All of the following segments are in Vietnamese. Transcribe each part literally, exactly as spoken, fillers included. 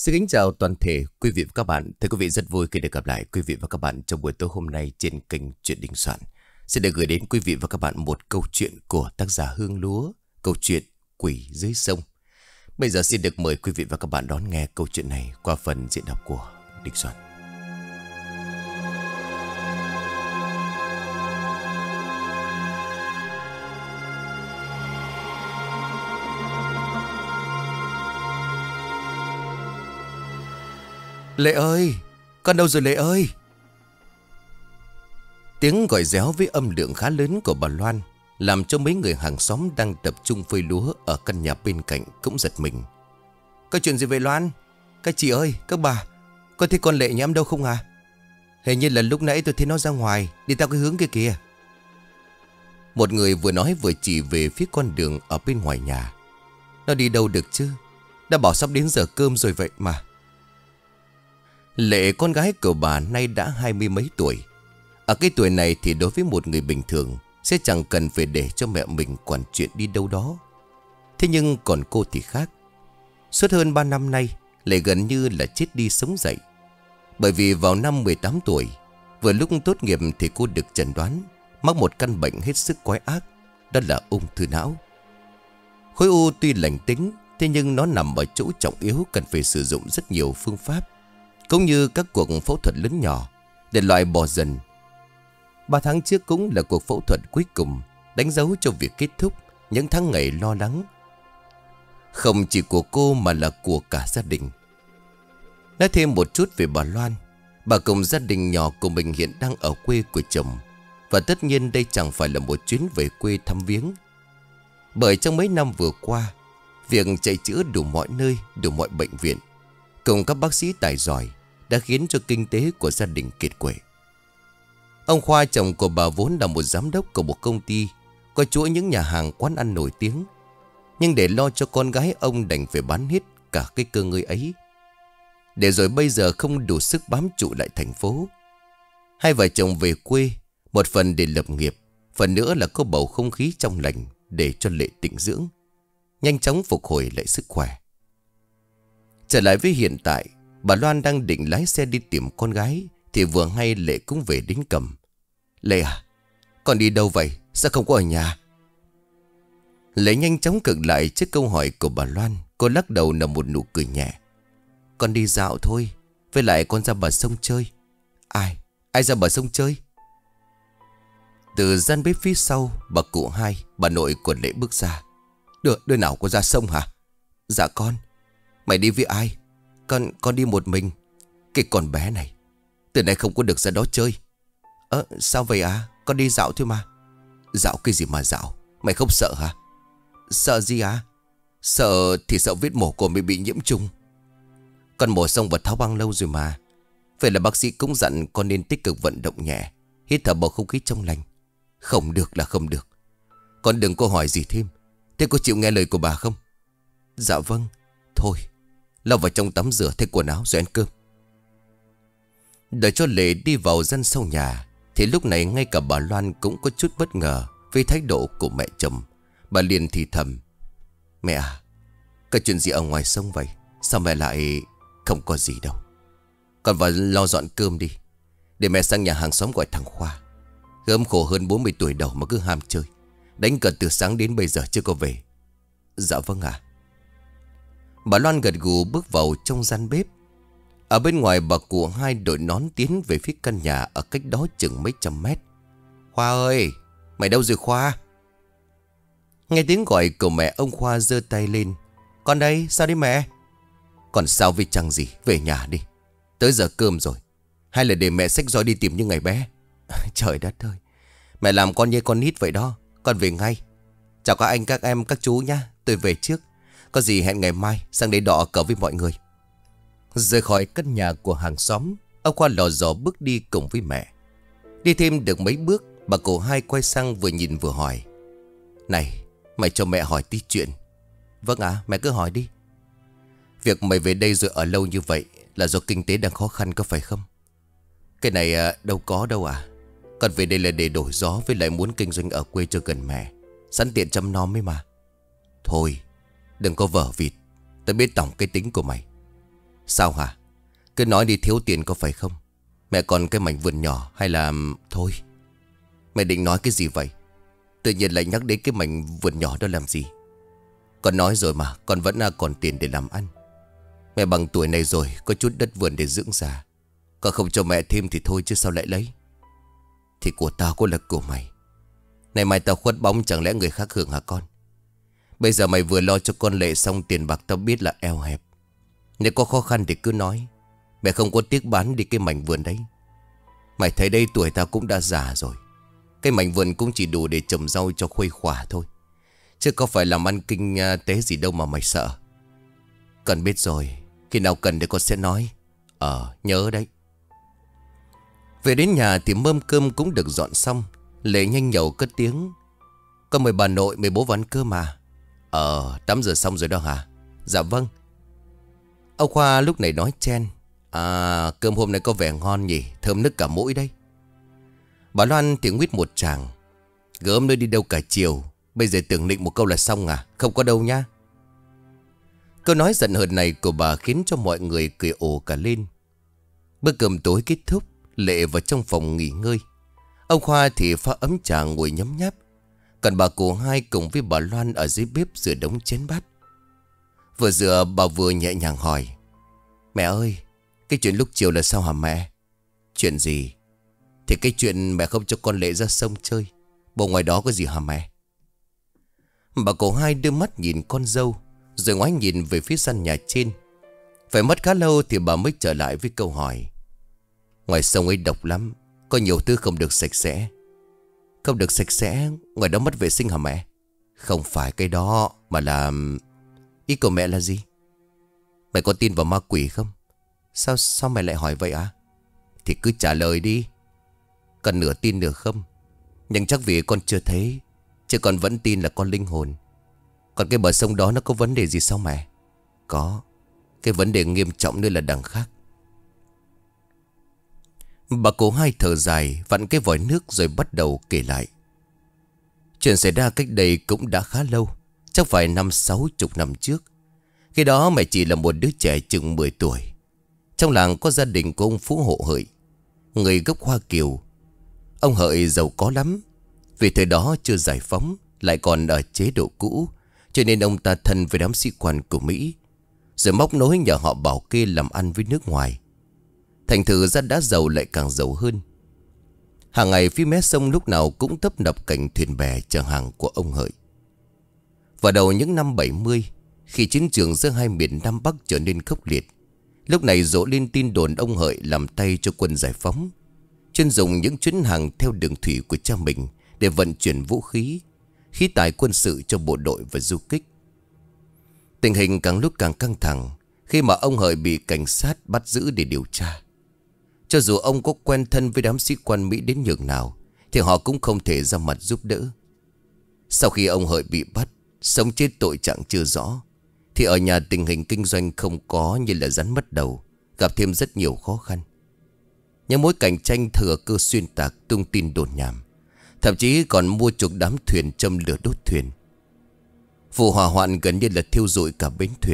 Xin kính chào toàn thể quý vị và các bạn. Thưa quý vị, rất vui khi được gặp lại quý vị và các bạn trong buổi tối hôm nay trên kênh Chuyện Đình Soạn. Xin được gửi đến quý vị và các bạn một câu chuyện của tác giả Hương Lúa, câu chuyện Quỷ Dưới Sông. Bây giờ xin được mời quý vị và các bạn đón nghe câu chuyện này qua phần diễn đọc của Đình Soạn. Lệ ơi, con đâu rồi Lệ ơi? Tiếng gọi réo với âm lượng khá lớn của bà Loan làm cho mấy người hàng xóm đang tập trung phơi lúa ở căn nhà bên cạnh cũng giật mình. Có chuyện gì vậy Loan? Các chị ơi, các bà, có thấy con Lệ nhà em đâu không à? Hình như là lúc nãy tôi thấy nó ra ngoài, đi theo cái hướng kia kìa. Một người vừa nói vừa chỉ về phía con đường ở bên ngoài nhà. Nó đi đâu được chứ? Đã bảo sắp đến giờ cơm rồi vậy mà. Lệ, con gái của bà, nay đã hai mươi mấy tuổi. Ở cái tuổi này thì đối với một người bình thường sẽ chẳng cần phải để cho mẹ mình quản chuyện đi đâu đó. Thế nhưng còn cô thì khác. Suốt hơn ba năm nay, Lệ gần như là chết đi sống dậy. Bởi vì vào năm mười tám tuổi, vừa lúc tốt nghiệp thì cô được chẩn đoán mắc một căn bệnh hết sức quái ác, đó là ung thư não. Khối u tuy lành tính, thế nhưng nó nằm ở chỗ trọng yếu cần phải sử dụng rất nhiều phương pháp, cũng như các cuộc phẫu thuật lớn nhỏ để loại bỏ dần. Ba tháng trước cũng là cuộc phẫu thuật cuối cùng, đánh dấu cho việc kết thúc những tháng ngày lo lắng, không chỉ của cô mà là của cả gia đình. Nói thêm một chút về bà Loan. Bà cùng gia đình nhỏ của mình hiện đang ở quê của chồng. Và tất nhiên đây chẳng phải là một chuyến về quê thăm viếng. Bởi trong mấy năm vừa qua, việc chạy chữa đủ mọi nơi, đủ mọi bệnh viện, cùng các bác sĩ tài giỏi đã khiến cho kinh tế của gia đình kiệt quệ. Ông Khoa, chồng của bà, vốn là một giám đốc của một công ty có chuỗi những nhà hàng quán ăn nổi tiếng. Nhưng để lo cho con gái, ông đành phải bán hết cả cái cơ ngơi ấy, để rồi bây giờ không đủ sức bám trụ lại thành phố. Hai vợ chồng về quê, một phần để lập nghiệp, phần nữa là có bầu không khí trong lành để cho Lệ tĩnh dưỡng, nhanh chóng phục hồi lại sức khỏe. Trở lại với hiện tại, bà Loan đang định lái xe đi tìm con gái thì vừa hay Lệ cũng về đến cầm. Lệ à, con đi đâu vậy? Sao không có ở nhà? Lệ nhanh chóng cực lại trước câu hỏi của bà Loan. Cô lắc đầu nở một nụ cười nhẹ. Con đi dạo thôi, với lại con ra bờ sông chơi. Ai? Ai ra bờ sông chơi? Từ gian bếp phía sau, bà cụ hai, bà nội của Lệ bước ra. Đứa, đứa nào có ra sông hả? Dạ con. Mày đi với ai? Con, con đi một mình. Cái con bé này, từ nay không có được ra đó chơi. Ơ, sao vậy à? Con đi dạo thôi mà. Dạo cái gì mà dạo? Mày không sợ hả? Sợ gì à? Sợ thì sợ vết mổ của mày bị nhiễm trùng. Con mổ xong và tháo băng lâu rồi mà. Vậy là bác sĩ cũng dặn con nên tích cực vận động nhẹ, hít thở bầu không khí trong lành. Không được là không được. Con đừng có hỏi gì thêm. Thế cô chịu nghe lời của bà không? Dạ vâng. Thôi, lao vào trong tắm rửa thay quần áo rồi ăn cơm. Đợi cho Lệ đi vào gian sau nhà thì lúc này ngay cả bà Loan cũng có chút bất ngờ với thái độ của mẹ chồng. Bà liền thì thầm. Mẹ à, có chuyện gì ở ngoài sông vậy? Sao mẹ lại... Không có gì đâu. Con vào lo dọn cơm đi, để mẹ sang nhà hàng xóm gọi thằng Khoa. Gớm khổ hơn bốn mươi tuổi đầu mà cứ ham chơi, đánh cờ từ sáng đến bây giờ chưa có về. Dạ vâng ạ. Bà Loan gật gù bước vào trong gian bếp. Ở bên ngoài, bà cụ hai đội nón tiến về phía căn nhà ở cách đó chừng mấy trăm mét. Khoa ơi, mày đâu rồi Khoa? Nghe tiếng gọi của mẹ, ông Khoa giơ tay lên. Con đây, sao đấy mẹ? Còn sao với chẳng gì, về nhà đi. Tới giờ cơm rồi. Hay là để mẹ xách roi đi tìm như ngày bé? Trời đất ơi, mẹ làm con như con nít vậy đó. Con về ngay. Chào các anh, các em, các chú nhá. Tôi về trước. Có gì hẹn ngày mai sang đây đọ cờ với mọi người. Rời khỏi căn nhà của hàng xóm, ông Khoa lò dò bước đi cùng với mẹ. Đi thêm được mấy bước, bà cụ hai quay sang vừa nhìn vừa hỏi. Này, mày cho mẹ hỏi tí chuyện. Vâng ạ, mẹ cứ hỏi đi. Việc mày về đây rồi ở lâu như vậy là do kinh tế đang khó khăn có phải không? Cái này à, đâu có đâu à. Con về đây là để đổi gió, với lại muốn kinh doanh ở quê cho gần mẹ, sẵn tiện chăm nom ấy mà. Thôi, đừng có vở vịt. Tao biết tổng cái tính của mày. Sao hả? Cứ nói đi, thiếu tiền có phải không? Mẹ còn cái mảnh vườn nhỏ hay là... Thôi, mẹ định nói cái gì vậy? Tự nhiên lại nhắc đến cái mảnh vườn nhỏ đó làm gì? Con nói rồi mà, con vẫn còn tiền để làm ăn. Mẹ bằng tuổi này rồi, có chút đất vườn để dưỡng già. Con không cho mẹ thêm thì thôi chứ sao lại lấy. Thì của tao có là của mày. Này mai tao khuất bóng, chẳng lẽ người khác hưởng hả con? Bây giờ mày vừa lo cho con Lệ xong, tiền bạc tao biết là eo hẹp. Nếu có khó khăn thì cứ nói. Mẹ không có tiếc bán đi cái mảnh vườn đấy. Mày thấy đây, tuổi tao cũng đã già rồi. Cái mảnh vườn cũng chỉ đủ để trồng rau cho khuây khỏa thôi, chứ có phải làm ăn kinh tế gì đâu mà mày sợ. Con biết rồi, khi nào cần thì con sẽ nói. Ờ, nhớ đấy. Về đến nhà thì mâm cơm cũng được dọn xong. Lệ nhanh nhẩu cất tiếng: con mời bà nội mời bố vào ăn cơm mà. Ờ, tắm rửa xong rồi đó hả? Dạ vâng. Ông Khoa lúc này nói chen: À, cơm hôm nay có vẻ ngon nhỉ, thơm nức cả mũi đấy. Bà Loan thì nguyết một tràng: gớm nữa đi đâu cả chiều, bây giờ tưởng định một câu là xong à? Không có đâu nha. Câu nói giận hờn này của bà khiến cho mọi người cười ồ cả lên. Bữa cơm tối kết thúc, Lệ vào trong phòng nghỉ ngơi. Ông Khoa thì pha ấm trà ngồi nhấm nháp, còn bà cụ Hai cùng với bà Loan ở dưới bếp rửa đống chén bát. Vừa rửa bà vừa nhẹ nhàng hỏi: mẹ ơi, cái chuyện lúc chiều là sao hả mẹ? Chuyện gì? Thì cái chuyện mẹ không cho con Lệ ra sông chơi. Bộ ngoài đó có gì hả mẹ? Bà cụ Hai đưa mắt nhìn con dâu, rồi ngoái nhìn về phía sân nhà trên. Phải mất khá lâu thì bà mới trở lại với câu hỏi: ngoài sông ấy độc lắm, có nhiều thứ không được sạch sẽ. Không được sạch sẽ? Ngoài đó mất vệ sinh hả mẹ? Không phải cái đó, mà là... Ý của mẹ là gì? Mẹ có tin vào ma quỷ không? Sao sao mẹ lại hỏi vậy à? Thì cứ trả lời đi. Còn nửa tin nửa không. Nhưng chắc vì con chưa thấy, chứ con vẫn tin là con linh hồn. Còn cái bờ sông đó nó có vấn đề gì sao mẹ? Có. Cái vấn đề nghiêm trọng nữa là đằng khác. Bà cụ Hai thở dài, vặn cái vòi nước rồi bắt đầu kể lại. Chuyện xảy ra cách đây cũng đã khá lâu, chắc phải năm sáu chục năm trước. Khi đó mẹ chỉ là một đứa trẻ chừng mười tuổi. Trong làng có gia đình của ông Phú Hộ Hợi, người gốc Hoa Kiều. Ông Hợi giàu có lắm. Vì thời đó chưa giải phóng, lại còn ở chế độ cũ, cho nên ông ta thân với đám sĩ quan của Mỹ, rồi móc nối nhờ họ bảo kê làm ăn với nước ngoài. Thành thử ra đã giàu lại càng giàu hơn. Hàng ngày phía mé sông lúc nào cũng tấp nập cảnh thuyền bè chở hàng của ông Hợi. Vào đầu những năm bảy mươi, khi chiến trường giữa hai miền Nam Bắc trở nên khốc liệt, lúc này rộ lên tin đồn ông Hợi làm tay cho quân giải phóng, chuyên dùng những chuyến hàng theo đường thủy của cha mình để vận chuyển vũ khí, khí tài quân sự cho bộ đội và du kích. Tình hình càng lúc càng căng thẳng khi mà ông Hợi bị cảnh sát bắt giữ để điều tra. Cho dù ông có quen thân với đám sĩ quan Mỹ đến nhường nào, thì họ cũng không thể ra mặt giúp đỡ. Sau khi ông Hợi bị bắt, sống chết tội trạng chưa rõ, thì ở nhà tình hình kinh doanh không có như là rắn mất đầu, gặp thêm rất nhiều khó khăn. Những mối cạnh tranh thừa cơ xuyên tạc, tung tin đồn nhảm, thậm chí còn mua chuộc đám thuyền châm lửa đốt thuyền. Vụ hỏa hoạn gần như là thiêu rụi cả bến thuyền.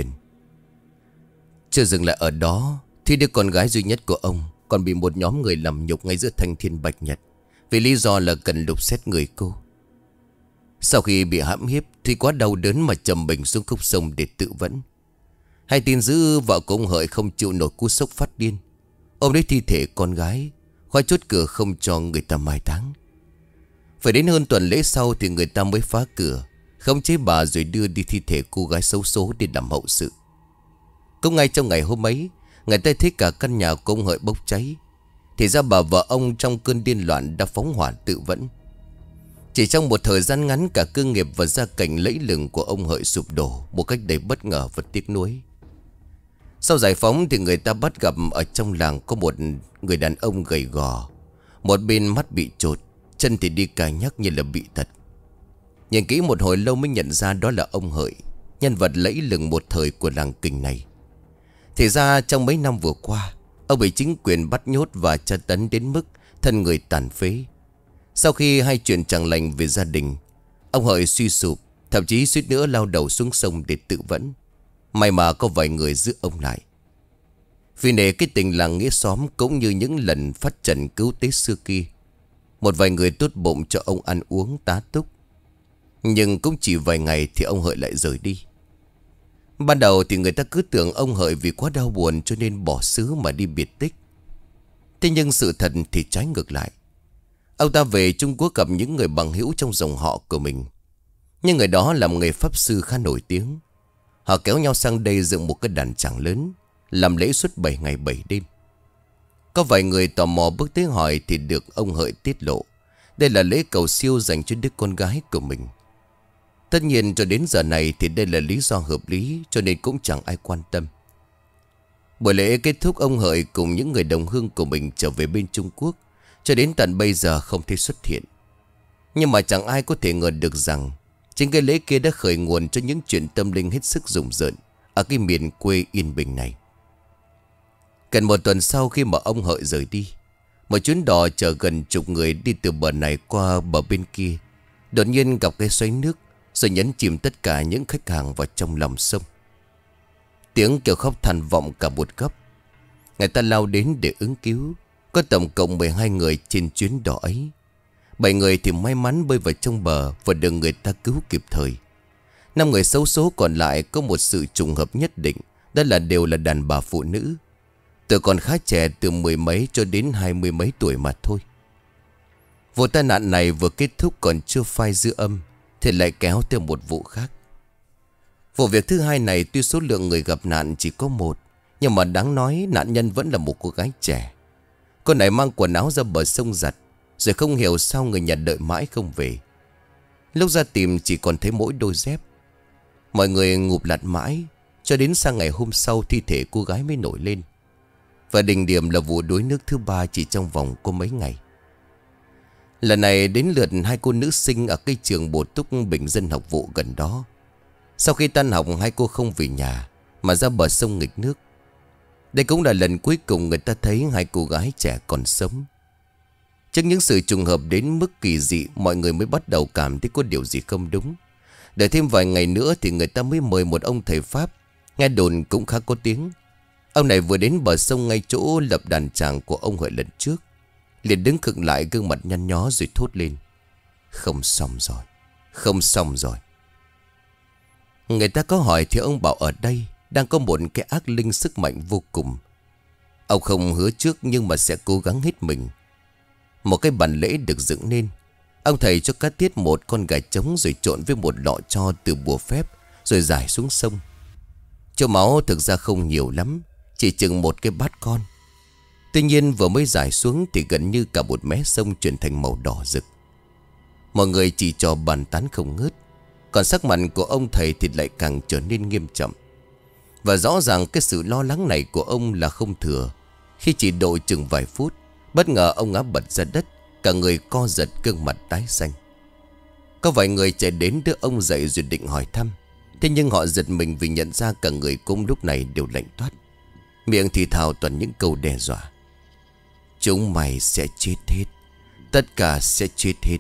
Chưa dừng lại ở đó, thì đứa con gái duy nhất của ông còn bị một nhóm người làm nhục ngay giữa thanh thiên bạch nhật, vì lý do là cần lục xét người cô. Sau khi bị hãm hiếp thì quá đau đớn mà trầm mình xuống khúc sông để tự vẫn. Hay tin dữ vợ của ông Hợi không chịu nổi cú sốc phát điên, ôm lấy thi thể con gái, khóa chốt cửa không cho người ta mai táng. Phải đến hơn tuần lễ sau thì người ta mới phá cửa, khống chế bà rồi đưa đi thi thể cô gái xấu số để làm hậu sự. Cũng ngay trong ngày hôm ấy, người ta thấy cả căn nhà của ông Hợi bốc cháy. Thì ra bà vợ ông trong cơn điên loạn đã phóng hỏa tự vẫn. Chỉ trong một thời gian ngắn, cả cơ nghiệp và gia cảnh lẫy lừng của ông Hợi sụp đổ một cách đầy bất ngờ và tiếc nuối. Sau giải phóng thì người ta bắt gặp ở trong làng có một người đàn ông gầy gò, một bên mắt bị trột, chân thì đi cà nhắc như là bị tật. Nhìn kỹ một hồi lâu mới nhận ra đó là ông Hợi, nhân vật lẫy lừng một thời của làng Kình này. Thì ra trong mấy năm vừa qua, ông bị chính quyền bắt nhốt và tra tấn đến mức thân người tàn phế. Sau khi hai chuyện chẳng lành về gia đình, ông Hợi suy sụp, thậm chí suýt nữa lao đầu xuống sông để tự vẫn. May mà có vài người giữ ông lại. Vì nể cái tình làng nghĩa xóm cũng như những lần phát trận cứu tế xưa kia, một vài người tốt bụng cho ông ăn uống tá túc. Nhưng cũng chỉ vài ngày thì ông Hợi lại rời đi. Ban đầu thì người ta cứ tưởng ông Hợi vì quá đau buồn cho nên bỏ xứ mà đi biệt tích. Thế nhưng sự thật thì trái ngược lại. Ông ta về Trung Quốc gặp những người bằng hữu trong dòng họ của mình. Nhưng người đó làm nghề pháp sư khá nổi tiếng. Họ kéo nhau sang đây dựng một cái đàn tràng lớn, làm lễ suốt bảy ngày bảy đêm. Có vài người tò mò bước tới hỏi thì được ông Hợi tiết lộ đây là lễ cầu siêu dành cho đứa con gái của mình. Tất nhiên cho đến giờ này thì đây là lý do hợp lý, cho nên cũng chẳng ai quan tâm. Buổi lễ kết thúc, ông Hợi cùng những người đồng hương của mình trở về bên Trung Quốc. Cho đến tận bây giờ không thể xuất hiện. Nhưng mà chẳng ai có thể ngờ được rằng chính cái lễ kia đã khởi nguồn cho những chuyện tâm linh hết sức rùng rợn ở cái miền quê yên bình này. Gần một tuần sau khi mà ông Hợi rời đi, một chuyến đò chở gần chục người đi từ bờ này qua bờ bên kia đột nhiên gặp cái xoáy nước, rồi nhấn chìm tất cả những khách hàng vào trong lòng sông. Tiếng kêu khóc than vọng cả một góc. Người ta lao đến để ứng cứu. Có tổng cộng mười hai người trên chuyến đò ấy. Bảy người thì may mắn bơi vào trong bờ và được người ta cứu kịp thời. Năm người xấu số còn lại có một sự trùng hợp nhất định, đó là đều là đàn bà phụ nữ. Tuổi còn khá trẻ, từ mười mấy cho đến hai mươi mấy tuổi mà thôi. Vụ tai nạn này vừa kết thúc còn chưa phai dư âm thì lại kéo theo một vụ khác. Vụ việc thứ hai này tuy số lượng người gặp nạn chỉ có một, nhưng mà đáng nói nạn nhân vẫn là một cô gái trẻ. Cô này mang quần áo ra bờ sông giặt, rồi không hiểu sao người nhà đợi mãi không về. Lúc ra tìm chỉ còn thấy mỗi đôi dép. Mọi người ngụp lặn mãi, cho đến sang ngày hôm sau thi thể cô gái mới nổi lên. Và đỉnh điểm là vụ đuối nước thứ ba chỉ trong vòng có mấy ngày. Lần này đến lượt hai cô nữ sinh ở cái trường bổ túc bình dân học vụ gần đó. Sau khi tan học, hai cô không về nhà mà ra bờ sông nghịch nước. Đây cũng là lần cuối cùng người ta thấy hai cô gái trẻ còn sống. Trước những sự trùng hợp đến mức kỳ dị, mọi người mới bắt đầu cảm thấy có điều gì không đúng. Đợi thêm vài ngày nữa thì người ta mới mời một ông thầy Pháp, nghe đồn cũng khá có tiếng. Ông này vừa đến bờ sông ngay chỗ lập đàn tràng của ông Hợi lần trước, liền đứng khựng lại, gương mặt nhăn nhó rồi thốt lên: "Không xong rồi, không xong rồi." Người ta có hỏi thì ông bảo ở đây đang có một cái ác linh sức mạnh vô cùng. Ông không hứa trước nhưng mà sẽ cố gắng hết mình. Một cái bàn lễ được dựng nên. Ông thầy cho cắt tiết một con gà trống rồi trộn với một lọ tro từ bùa phép, rồi rải xuống sông. Chỗ máu thực ra không nhiều lắm, chỉ chừng một cái bát con. Tuy nhiên vừa mới rải xuống thì gần như cả một mé sông chuyển thành màu đỏ rực. Mọi người chỉ trò bàn tán không ngớt, còn sắc mặt của ông thầy thì lại càng trở nên nghiêm trọng. Và rõ ràng cái sự lo lắng này của ông là không thừa. Khi chỉ độ chừng vài phút, bất ngờ ông ngã bật ra đất, cả người co giật, gương mặt tái xanh. Có vài người chạy đến đưa ông dậy rồi định hỏi thăm. Thế nhưng họ giật mình vì nhận ra cả người cũng lúc này đều lạnh toát, miệng thì thào toàn những câu đe dọa: "Chúng mày sẽ chết hết, tất cả sẽ chết hết."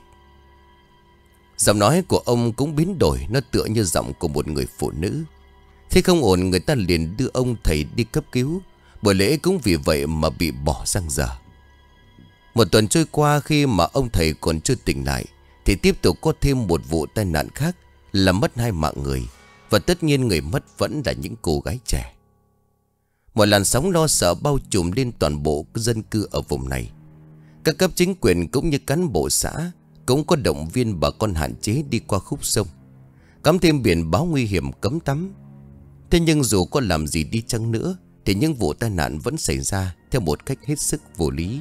Giọng nói của ông cũng biến đổi, nó tựa như giọng của một người phụ nữ. Thế không ổn, người ta liền đưa ông thầy đi cấp cứu. Buổi lễ cũng vì vậy mà bị bỏ dang dở. Một tuần trôi qua, khi mà ông thầy còn chưa tỉnh lại thì tiếp tục có thêm một vụ tai nạn khác, làm mất hai mạng người. Và tất nhiên người mất vẫn là những cô gái trẻ. Một làn sóng lo sợ bao trùm lên toàn bộ dân cư ở vùng này. Các cấp chính quyền cũng như cán bộ xã cũng có động viên bà con hạn chế đi qua khúc sông, cắm thêm biển báo nguy hiểm cấm tắm. Thế nhưng dù có làm gì đi chăng nữa thì những vụ tai nạn vẫn xảy ra theo một cách hết sức vô lý.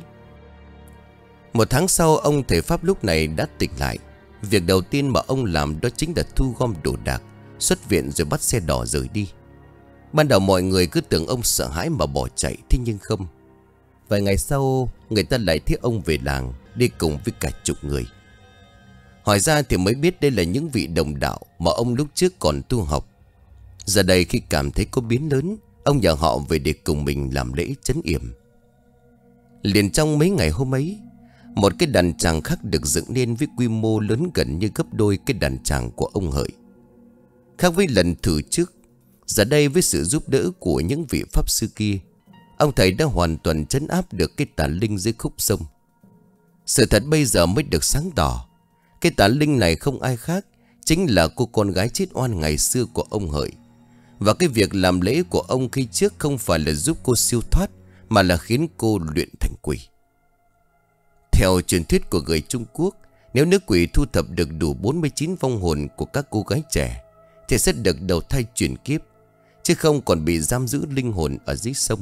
Một tháng sau, ông thầy Pháp lúc này đã tỉnh lại. Việc đầu tiên mà ông làm đó chính là thu gom đồ đạc, xuất viện rồi bắt xe đò rời đi. Ban đầu mọi người cứ tưởng ông sợ hãi mà bỏ chạy, thế nhưng không. Vài ngày sau, người ta lại thấy ông về làng đi cùng với cả chục người. Hỏi ra thì mới biết đây là những vị đồng đạo mà ông lúc trước còn tu học. Giờ đây khi cảm thấy có biến lớn, ông nhờ họ về để cùng mình làm lễ trấn yểm. Liền trong mấy ngày hôm ấy, một cái đàn tràng khác được dựng nên với quy mô lớn gần như gấp đôi cái đàn tràng của ông Hợi. Khác với lần thử trước, giờ đây với sự giúp đỡ của những vị pháp sư kia, ông thầy đã hoàn toàn trấn áp được cái tà linh dưới khúc sông. Sự thật bây giờ mới được sáng tỏ. Cái tà linh này không ai khác, chính là cô con gái chết oan ngày xưa của ông Hợi. Và cái việc làm lễ của ông khi trước không phải là giúp cô siêu thoát, mà là khiến cô luyện thành quỷ. Theo truyền thuyết của người Trung Quốc, nếu nữ quỷ thu thập được đủ bốn mươi chín vong hồn của các cô gái trẻ thì sẽ được đầu thai chuyển kiếp, chứ không còn bị giam giữ linh hồn ở dưới sông.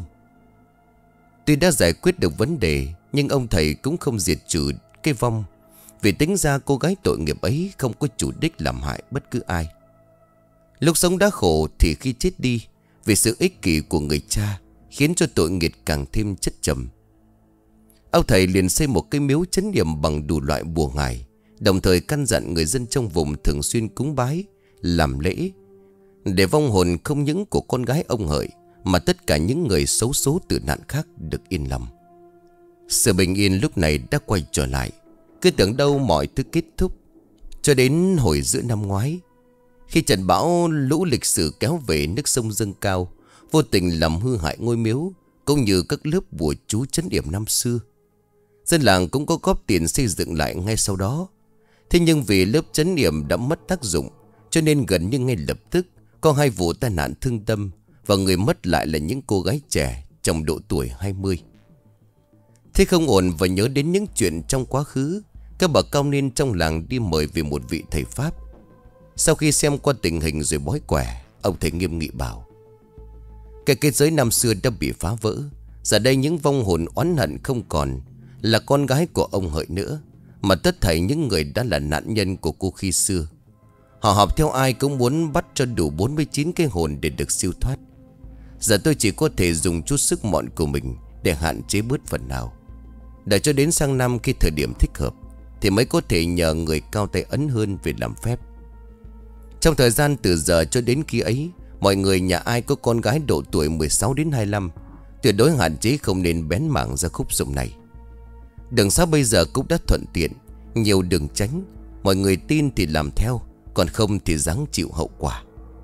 Tuy đã giải quyết được vấn đề, nhưng ông thầy cũng không diệt trừ cái vong, vì tính ra cô gái tội nghiệp ấy không có chủ đích làm hại bất cứ ai. Lúc sống đã khổ thì khi chết đi, vì sự ích kỷ của người cha khiến cho tội nghiệp càng thêm chất trầm. Ông thầy liền xây một cái miếu trấn niệm bằng đủ loại bùa ngải, đồng thời căn dặn người dân trong vùng thường xuyên cúng bái, làm lễ, để vong hồn không những của con gái ông Hợi mà tất cả những người xấu số tử nạn khác được yên lòng. Sự bình yên lúc này đã quay trở lại. Cứ tưởng đâu mọi thứ kết thúc, cho đến hồi giữa năm ngoái, khi trận bão lũ lịch sử kéo về, nước sông dâng cao, vô tình làm hư hại ngôi miếu cũng như các lớp bùa chú trấn yểm năm xưa. Dân làng cũng có góp tiền xây dựng lại ngay sau đó. Thế nhưng vì lớp trấn yểm đã mất tác dụng, cho nên gần như ngay lập tức có hai vụ tai nạn thương tâm, và người mất lại là những cô gái trẻ trong độ tuổi hai mươi. Thế không ổn và nhớ đến những chuyện trong quá khứ, các bậc cao niên trong làng đi mời về một vị thầy Pháp. Sau khi xem qua tình hình rồi bói quẻ, ông thầy nghiêm nghị bảo: cái kết giới năm xưa đã bị phá vỡ. Giờ đây những vong hồn oán hận không còn là con gái của ông Hợi nữa, mà tất thảy những người đã là nạn nhân của cô khi xưa. Họ học theo ai cũng muốn bắt cho đủ bốn mươi chín cái hồn để được siêu thoát. Giờ tôi chỉ có thể dùng chút sức mọn của mình để hạn chế bớt phần nào. Đợi cho đến sang năm khi thời điểm thích hợp thì mới có thể nhờ người cao tay ấn hơn về làm phép. Trong thời gian từ giờ cho đến khi ấy, mọi người nhà ai có con gái độ tuổi mười sáu đến hai mươi lăm tuyệt đối hạn chế không nên bén mảng ra khúc sông này. Đường xá bây giờ cũng đã thuận tiện, nhiều đường tránh. Mọi người tin thì làm theo, còn không thì ráng chịu hậu quả.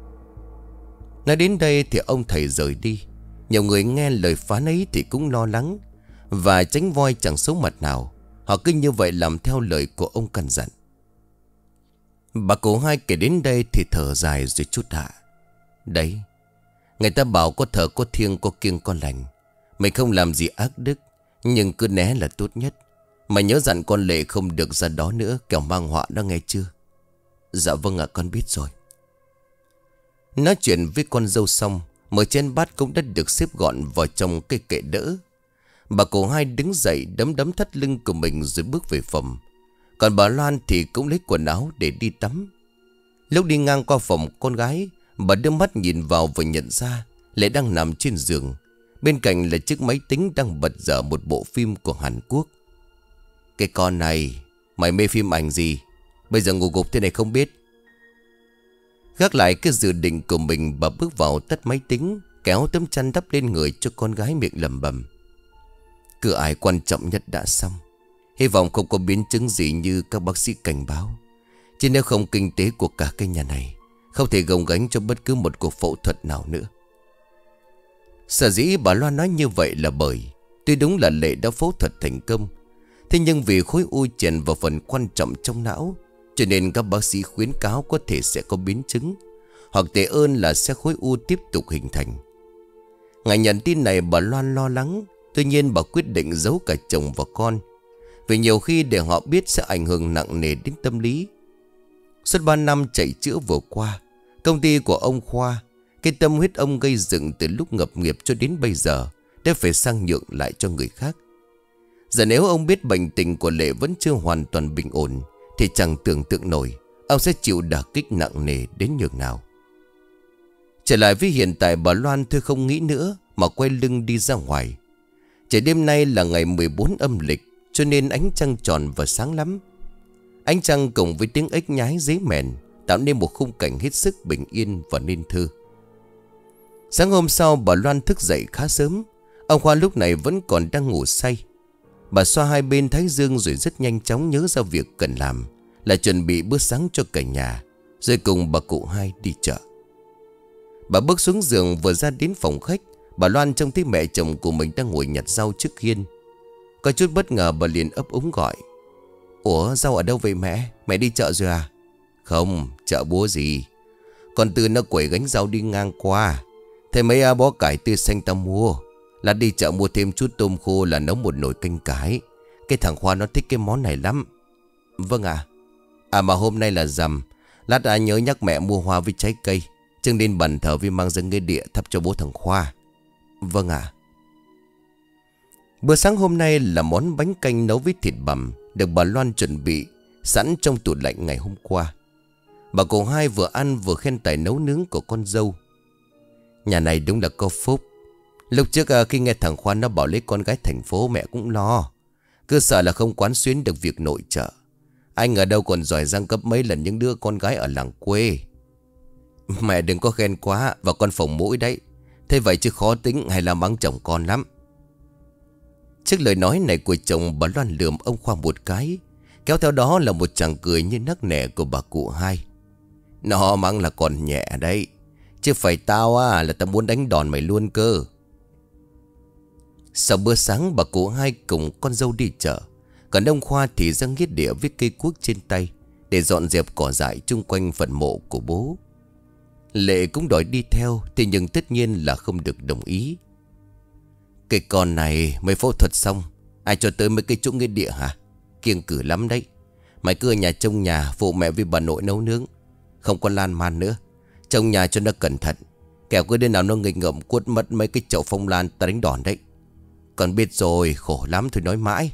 Nói đến đây thì ông thầy rời đi. Nhiều người nghe lời phán ấy thì cũng lo lắng, và tránh voi chẳng xấu mặt nào. Họ cứ như vậy làm theo lời của ông căn dặn. Bà cụ hai kể đến đây thì thở dài rồi chút hạ. Đấy, người ta bảo có thờ có thiêng có kiêng có lành. Mày không làm gì ác đức, nhưng cứ né là tốt nhất. Mày nhớ dặn con Lệ không được ra đó nữa, kẻo mang họa đó, nghe chưa? Dạ vâng ạ, con biết rồi. Nói chuyện với con dâu xong, mở chén bát cũng đã được xếp gọn vào trong cái kệ đỡ. Bà cụ hai đứng dậy đấm đấm thắt lưng của mình rồi bước về phòng. Còn bà Loan thì cũng lấy quần áo để đi tắm. Lúc đi ngang qua phòng con gái, bà đưa mắt nhìn vào và nhận ra Lệ đang nằm trên giường. Bên cạnh là chiếc máy tính đang bật dở một bộ phim của Hàn Quốc. Cái con này, mày mê phim ảnh gì? Bây giờ ngủ gục thế này không biết. Gác lại cái dự định của mình, bà bước vào tắt máy tính, kéo tấm chăn đắp lên người cho con gái, miệng lẩm bẩm: cửa ải quan trọng nhất đã xong. Hy vọng không có biến chứng gì như các bác sĩ cảnh báo. Chứ nếu không, kinh tế của cả cái nhà này không thể gồng gánh cho bất cứ một cuộc phẫu thuật nào nữa. Sở dĩ bà Loan nói như vậy là bởi tuy đúng là Lệ đã phẫu thuật thành công, thế nhưng vì khối u chèn vào phần quan trọng trong não, cho nên các bác sĩ khuyến cáo có thể sẽ có biến chứng, hoặc tệ hơn là sẽ khối u tiếp tục hình thành. Ngày nhận tin này bà Loan lo lắng. Tuy nhiên bà quyết định giấu cả chồng và con, vì nhiều khi để họ biết sẽ ảnh hưởng nặng nề đến tâm lý. Suốt ba năm chạy chữa vừa qua, công ty của ông Khoa, cái tâm huyết ông gây dựng từ lúc ngập nghiệp cho đến bây giờ, đã phải sang nhượng lại cho người khác. Giờ nếu ông biết bệnh tình của Lệ vẫn chưa hoàn toàn bình ổn, thì chẳng tưởng tượng nổi ông sẽ chịu đả kích nặng nề đến nhường nào. Trở lại với hiện tại, bà Loan thôi không nghĩ nữa mà quay lưng đi ra ngoài. Trời đêm nay là ngày mười bốn âm lịch, cho nên ánh trăng tròn và sáng lắm. Ánh trăng cùng với tiếng ếch nhái dế mèn tạo nên một khung cảnh hết sức bình yên và nên thơ. Sáng hôm sau, bà Loan thức dậy khá sớm. Ông Khoa lúc này vẫn còn đang ngủ say. Bà xoa hai bên thái dương rồi rất nhanh chóng nhớ ra việc cần làm là chuẩn bị bữa sáng cho cả nhà, rồi cùng bà cụ hai đi chợ. Bà bước xuống giường vừa ra đến phòng khách, Bà Loan trông thấy mẹ chồng của mình đang ngồi nhặt rau trước hiên. Có chút bất ngờ bà liền ấp úng gọi: Ủa, rau ở đâu vậy mẹ? Mẹ đi chợ rồi à? Không, chợ búa gì. Con Tư nó quẩy gánh rau đi ngang qua, thấy mấy à, bó cải tươi xanh ta mua. Là đi chợ mua thêm chút tôm khô là nấu một nồi canh cải. Cái thằng Khoa nó thích cái món này lắm. Vâng ạ. À. à mà hôm nay là rằm, lát à nhớ nhắc mẹ mua hoa với trái cây, trưng lên bàn thờ với mang dâng nghê địa thắp cho bố thằng Khoa. Vâng ạ. À. Bữa sáng hôm nay là món bánh canh nấu với thịt bằm, được bà Loan chuẩn bị sẵn trong tủ lạnh ngày hôm qua. Bà cô hai vừa ăn vừa khen tài nấu nướng của con dâu. Nhà này đúng là có phúc. Lúc trước khi nghe thằng Khoa nó bảo lấy con gái thành phố, mẹ cũng lo, cứ sợ là không quán xuyến được việc nội trợ. Anh ở đâu còn giỏi giang cấp mấy lần những đứa con gái ở làng quê. Mẹ đừng có khen quá, và con phồng mũi đấy. Thế vậy chứ khó tính hay là mắng chồng con lắm. Trước lời nói này của chồng, bà Loan lườm ông Khoa một cái, kéo theo đó là một chàng cười như nắc nẻ của bà cụ hai. Nó mắng là còn nhẹ đấy, chứ phải tao á là tao muốn đánh đòn mày luôn cơ. Sau bữa sáng, bà cụ hai cùng con dâu đi chợ, còn ông Khoa thì ra nghĩa địa với cây cuốc trên tay để dọn dẹp cỏ dại chung quanh phần mộ của bố. Lệ cũng đòi đi theo, thì nhưng tất nhiên là không được đồng ý. Cái con này mới phẫu thuật xong, ai cho tới mấy cái chỗ nghĩa địa hả? Kiêng cử lắm đấy. Mày cứ ở nhà trông nhà, phụ mẹ với bà nội nấu nướng, không có lan man nữa. Trông nhà cho nó cẩn thận, kẻo cứ đêm nào nó nghịch ngợm quất mất mấy cái chậu phong lan ta đánh đòn đấy. Còn biết rồi, khổ lắm thôi nói mãi.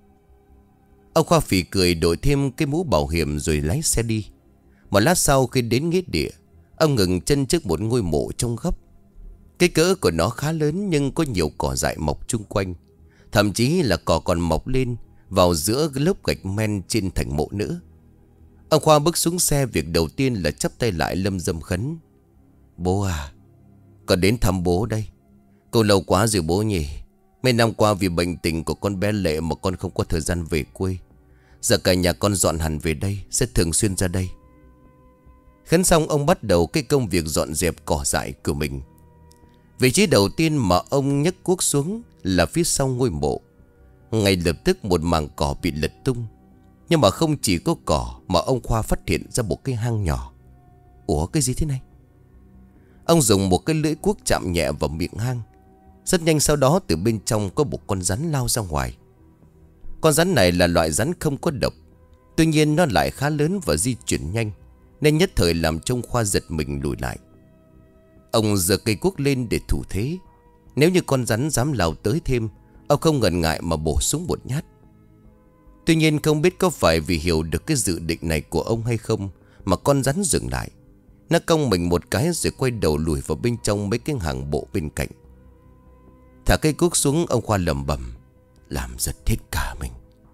Ông Khoa phì cười đội thêm cái mũ bảo hiểm rồi lái xe đi. Một lát sau khi đến nghĩa địa, ông ngừng chân trước một ngôi mộ trong góc. Cái cỡ của nó khá lớn nhưng có nhiều cỏ dại mọc chung quanh. Thậm chí là cỏ còn mọc lên vào giữa lớp gạch men trên thành mộ nữa. Ông Khoa bước xuống xe, việc đầu tiên là chắp tay lại lâm dâm khấn: Bố à, con đến thăm bố đây. Cô lâu quá rồi bố nhỉ. Mấy năm qua vì bệnh tình của con bé Lệ mà con không có thời gian về quê. Giờ cả nhà con dọn hẳn về đây, sẽ thường xuyên ra đây. Khấn xong, ông bắt đầu cái công việc dọn dẹp cỏ dại của mình. Vị trí đầu tiên mà ông nhấc cuốc xuống là phía sau ngôi mộ. Ngay lập tức một mảng cỏ bị lật tung. Nhưng mà không chỉ có cỏ, mà ông Khoa phát hiện ra một cái hang nhỏ. Ủa, cái gì thế này? Ông dùng một cái lưỡi cuốc chạm nhẹ vào miệng hang. Rất nhanh sau đó, từ bên trong có một con rắn lao ra ngoài. Con rắn này là loại rắn không có độc, tuy nhiên nó lại khá lớn và di chuyển nhanh, nên nhất thời làm trông Khoa giật mình lùi lại. Ông giơ cây cuốc lên để thủ thế. Nếu như con rắn dám lao tới thêm, ông không ngần ngại mà bổ súng một nhát. Tuy nhiên không biết có phải vì hiểu được cái dự định này của ông hay không, mà con rắn dừng lại. Nó cong mình một cái rồi quay đầu lùi vào bên trong mấy cái hàng bộ bên cạnh. Thả cây cuốc xuống, ông Khoa lẩm bẩm: Làm giật hết cả mình.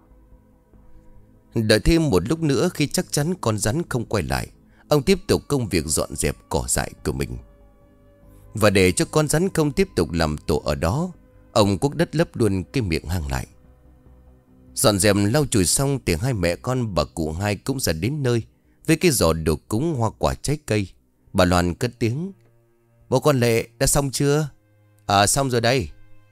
Đợi thêm một lúc nữa, khi chắc chắn con rắn không quay lại, ông tiếp tục công việc dọn dẹp cỏ dại của mình. Và để cho con rắn không tiếp tục làm tổ ở đó, ông cuốc đất lấp luôn cái miệng hang lại. Dọn dẹp lau chùi xong thì hai mẹ con bà cụ hai cũng ra đến nơi với cái giỏ đồ cúng hoa quả trái cây. Bà Loan cất tiếng: Bố con Lệ đã xong chưa? À, xong rồi đây.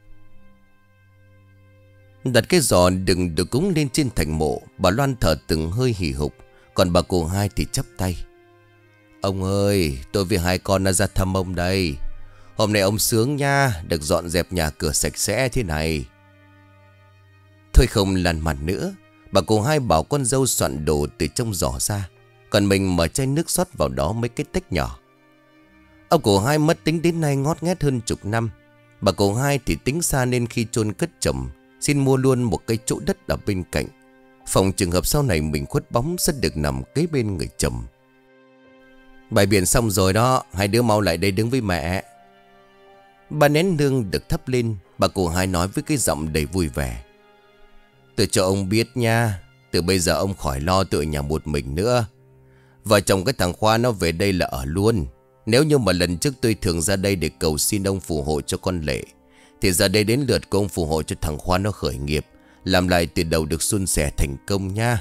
Đặt cái giỏ đựng đồ cúng lên trên thành mộ, bà Loan thở từng hơi hì hục, còn bà cụ hai thì chắp tay: Ông ơi, tôi với hai con đã ra thăm ông đây. Hôm nay ông sướng nha, được dọn dẹp nhà cửa sạch sẽ thế này. Thôi không lằn mặt nữa, bà cụ hai bảo con dâu soạn đồ từ trong giỏ ra, còn mình mở chai nước rót vào đó mấy cái tách nhỏ. Ông cụ hai mất tính đến nay ngót nghét hơn chục năm. Bà cụ hai thì tính xa nên khi chôn cất chồng, xin mua luôn một cái chỗ đất ở bên cạnh, phòng trường hợp sau này mình khuất bóng sẽ được nằm kế bên người chồng. Bài biển xong rồi đó, hai đứa mau lại đây đứng với mẹ. Ba nén hương được thắp lên, bà cụ hai nói với cái giọng đầy vui vẻ: Tôi cho ông biết nha, từ bây giờ ông khỏi lo tự nhà một mình nữa. Vợ chồng cái thằng Khoa nó về đây là ở luôn. Nếu như mà lần trước tôi thường ra đây để cầu xin ông phù hộ cho con Lệ, thì giờ đây đến lượt của ông phù hộ cho thằng Khoa nó khởi nghiệp, làm lại từ đầu được suôn sẻ thành công nha.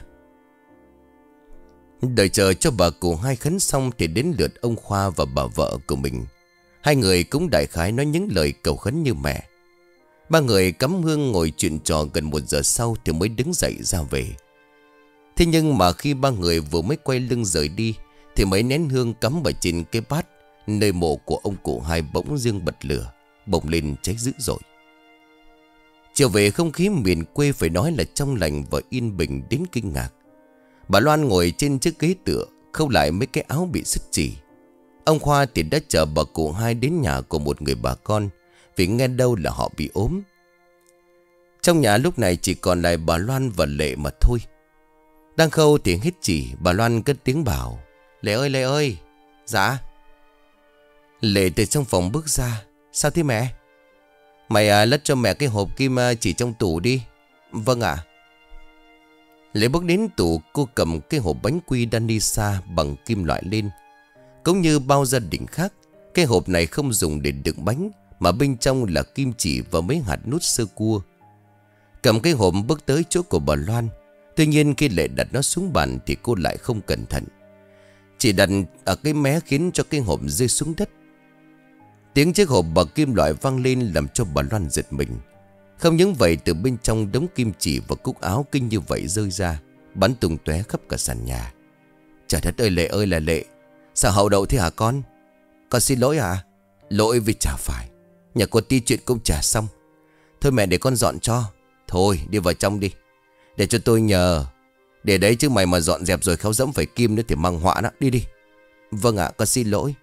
Đợi chờ cho bà cụ hai khấn xong thì đến lượt ông Khoa và bà vợ của mình. Hai người cũng đại khái nói những lời cầu khấn như mẹ. Ba người cắm hương ngồi chuyện trò gần một giờ sau thì mới đứng dậy ra về. Thế nhưng mà khi ba người vừa mới quay lưng rời đi thì mấy nén hương cắm ở trên cái bát nơi mộ của ông cụ Hai bỗng dưng bật lửa, bỗng lên cháy dữ dội. Trở về không khí miền quê phải nói là trong lành và yên bình đến kinh ngạc. Bà Loan ngồi trên chiếc ghế tựa, khâu lại mấy cái áo bị sứt chỉ. Ông Khoa thì đã chở bà cụ Hai đến nhà của một người bà con, vì nghe đâu là họ bị ốm. Trong nhà lúc này chỉ còn lại bà Loan và Lệ mà thôi. Đang khâu thì hết chỉ, bà Loan cất tiếng bảo: Lệ ơi, Lệ ơi. Dạ. Lệ từ trong phòng bước ra: Sao thế mẹ? Mày à, lất cho mẹ cái hộp kim chỉ trong tủ đi. Vâng ạ. Lệ bước đến tủ, cô cầm cái hộp bánh quy Danisa bằng kim loại lên. Cũng như bao gia đình khác, cái hộp này không dùng để đựng bánh, mà bên trong là kim chỉ và mấy hạt nút sơ cua. Cầm cái hộp bước tới chỗ của bà Loan. Tuy nhiên khi Lệ đặt nó xuống bàn thì cô lại không cẩn thận, chỉ đặt ở cái mé khiến cho cái hộp rơi xuống đất. Tiếng chiếc hộp bằng kim loại vang lên làm cho bà Loan giật mình. Không những vậy, từ bên trong đống kim chỉ và cúc áo kinh như vậy rơi ra, bắn tung tóe khắp cả sàn nhà. Trời đất ơi, Lệ ơi là Lệ, sao hậu đậu thế hả con? Con xin lỗi à? Lỗi vì chả phải, nhà cô ti chuyện cũng chả xong. Thôi mẹ để con dọn cho. Thôi đi vào trong đi, để cho tôi nhờ. Để đấy chứ mày mà dọn dẹp rồi khéo dẫm phải kim nữa thì mang họa đó. Đi đi. Vâng ạ, con xin lỗi.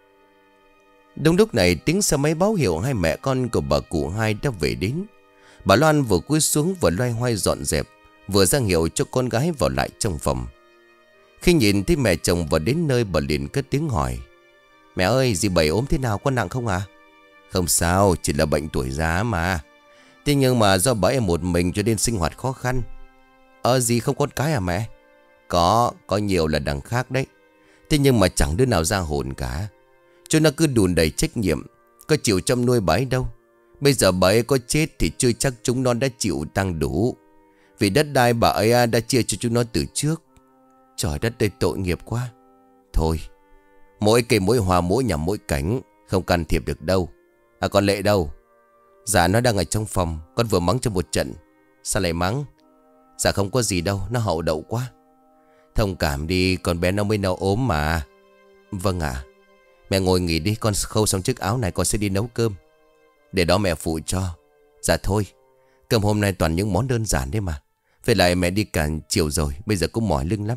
Đúng lúc này tiếng xe máy báo hiệu hai mẹ con của bà cụ Hai đã về đến. Bà Loan vừa cúi xuống vừa loay hoay dọn dẹp, vừa ra hiệu cho con gái vào lại trong phòng. Khi nhìn thấy mẹ chồng vào đến nơi, bà liền cất tiếng hỏi: Mẹ ơi, dì Bảy ốm thế nào, có nặng không à? Không sao, chỉ là bệnh tuổi già mà. Thế nhưng mà do bà em một mình cho nên sinh hoạt khó khăn. Ờ dì không con cái à mẹ? Có, có nhiều là đằng khác đấy. Thế nhưng mà chẳng đứa nào ra hồn cả. Chúng nó cứ đùn đầy trách nhiệm, có chịu chăm nuôi bà ấy đâu. Bây giờ bà ấy có chết thì chưa chắc chúng nó đã chịu tăng đủ, vì đất đai bà ấy đã chia cho chúng nó từ trước. Trời đất ơi, tội nghiệp quá. Thôi, mỗi cây mỗi hoa mỗi nhà mỗi cảnh, không can thiệp được đâu. À con Lệ đâu? Dạ nó đang ở trong phòng, con vừa mắng cho một trận. Sao lại mắng? Dạ không có gì đâu, nó hậu đậu quá. Thông cảm đi, con bé nó mới nào ốm mà. Vâng ạ. Mẹ ngồi nghỉ đi, con khâu xong chiếc áo này con sẽ đi nấu cơm. Để đó mẹ phụ cho. Dạ thôi, cơm hôm nay toàn những món đơn giản đấy mà. Về lại mẹ đi cả chiều rồi, bây giờ cũng mỏi lưng lắm.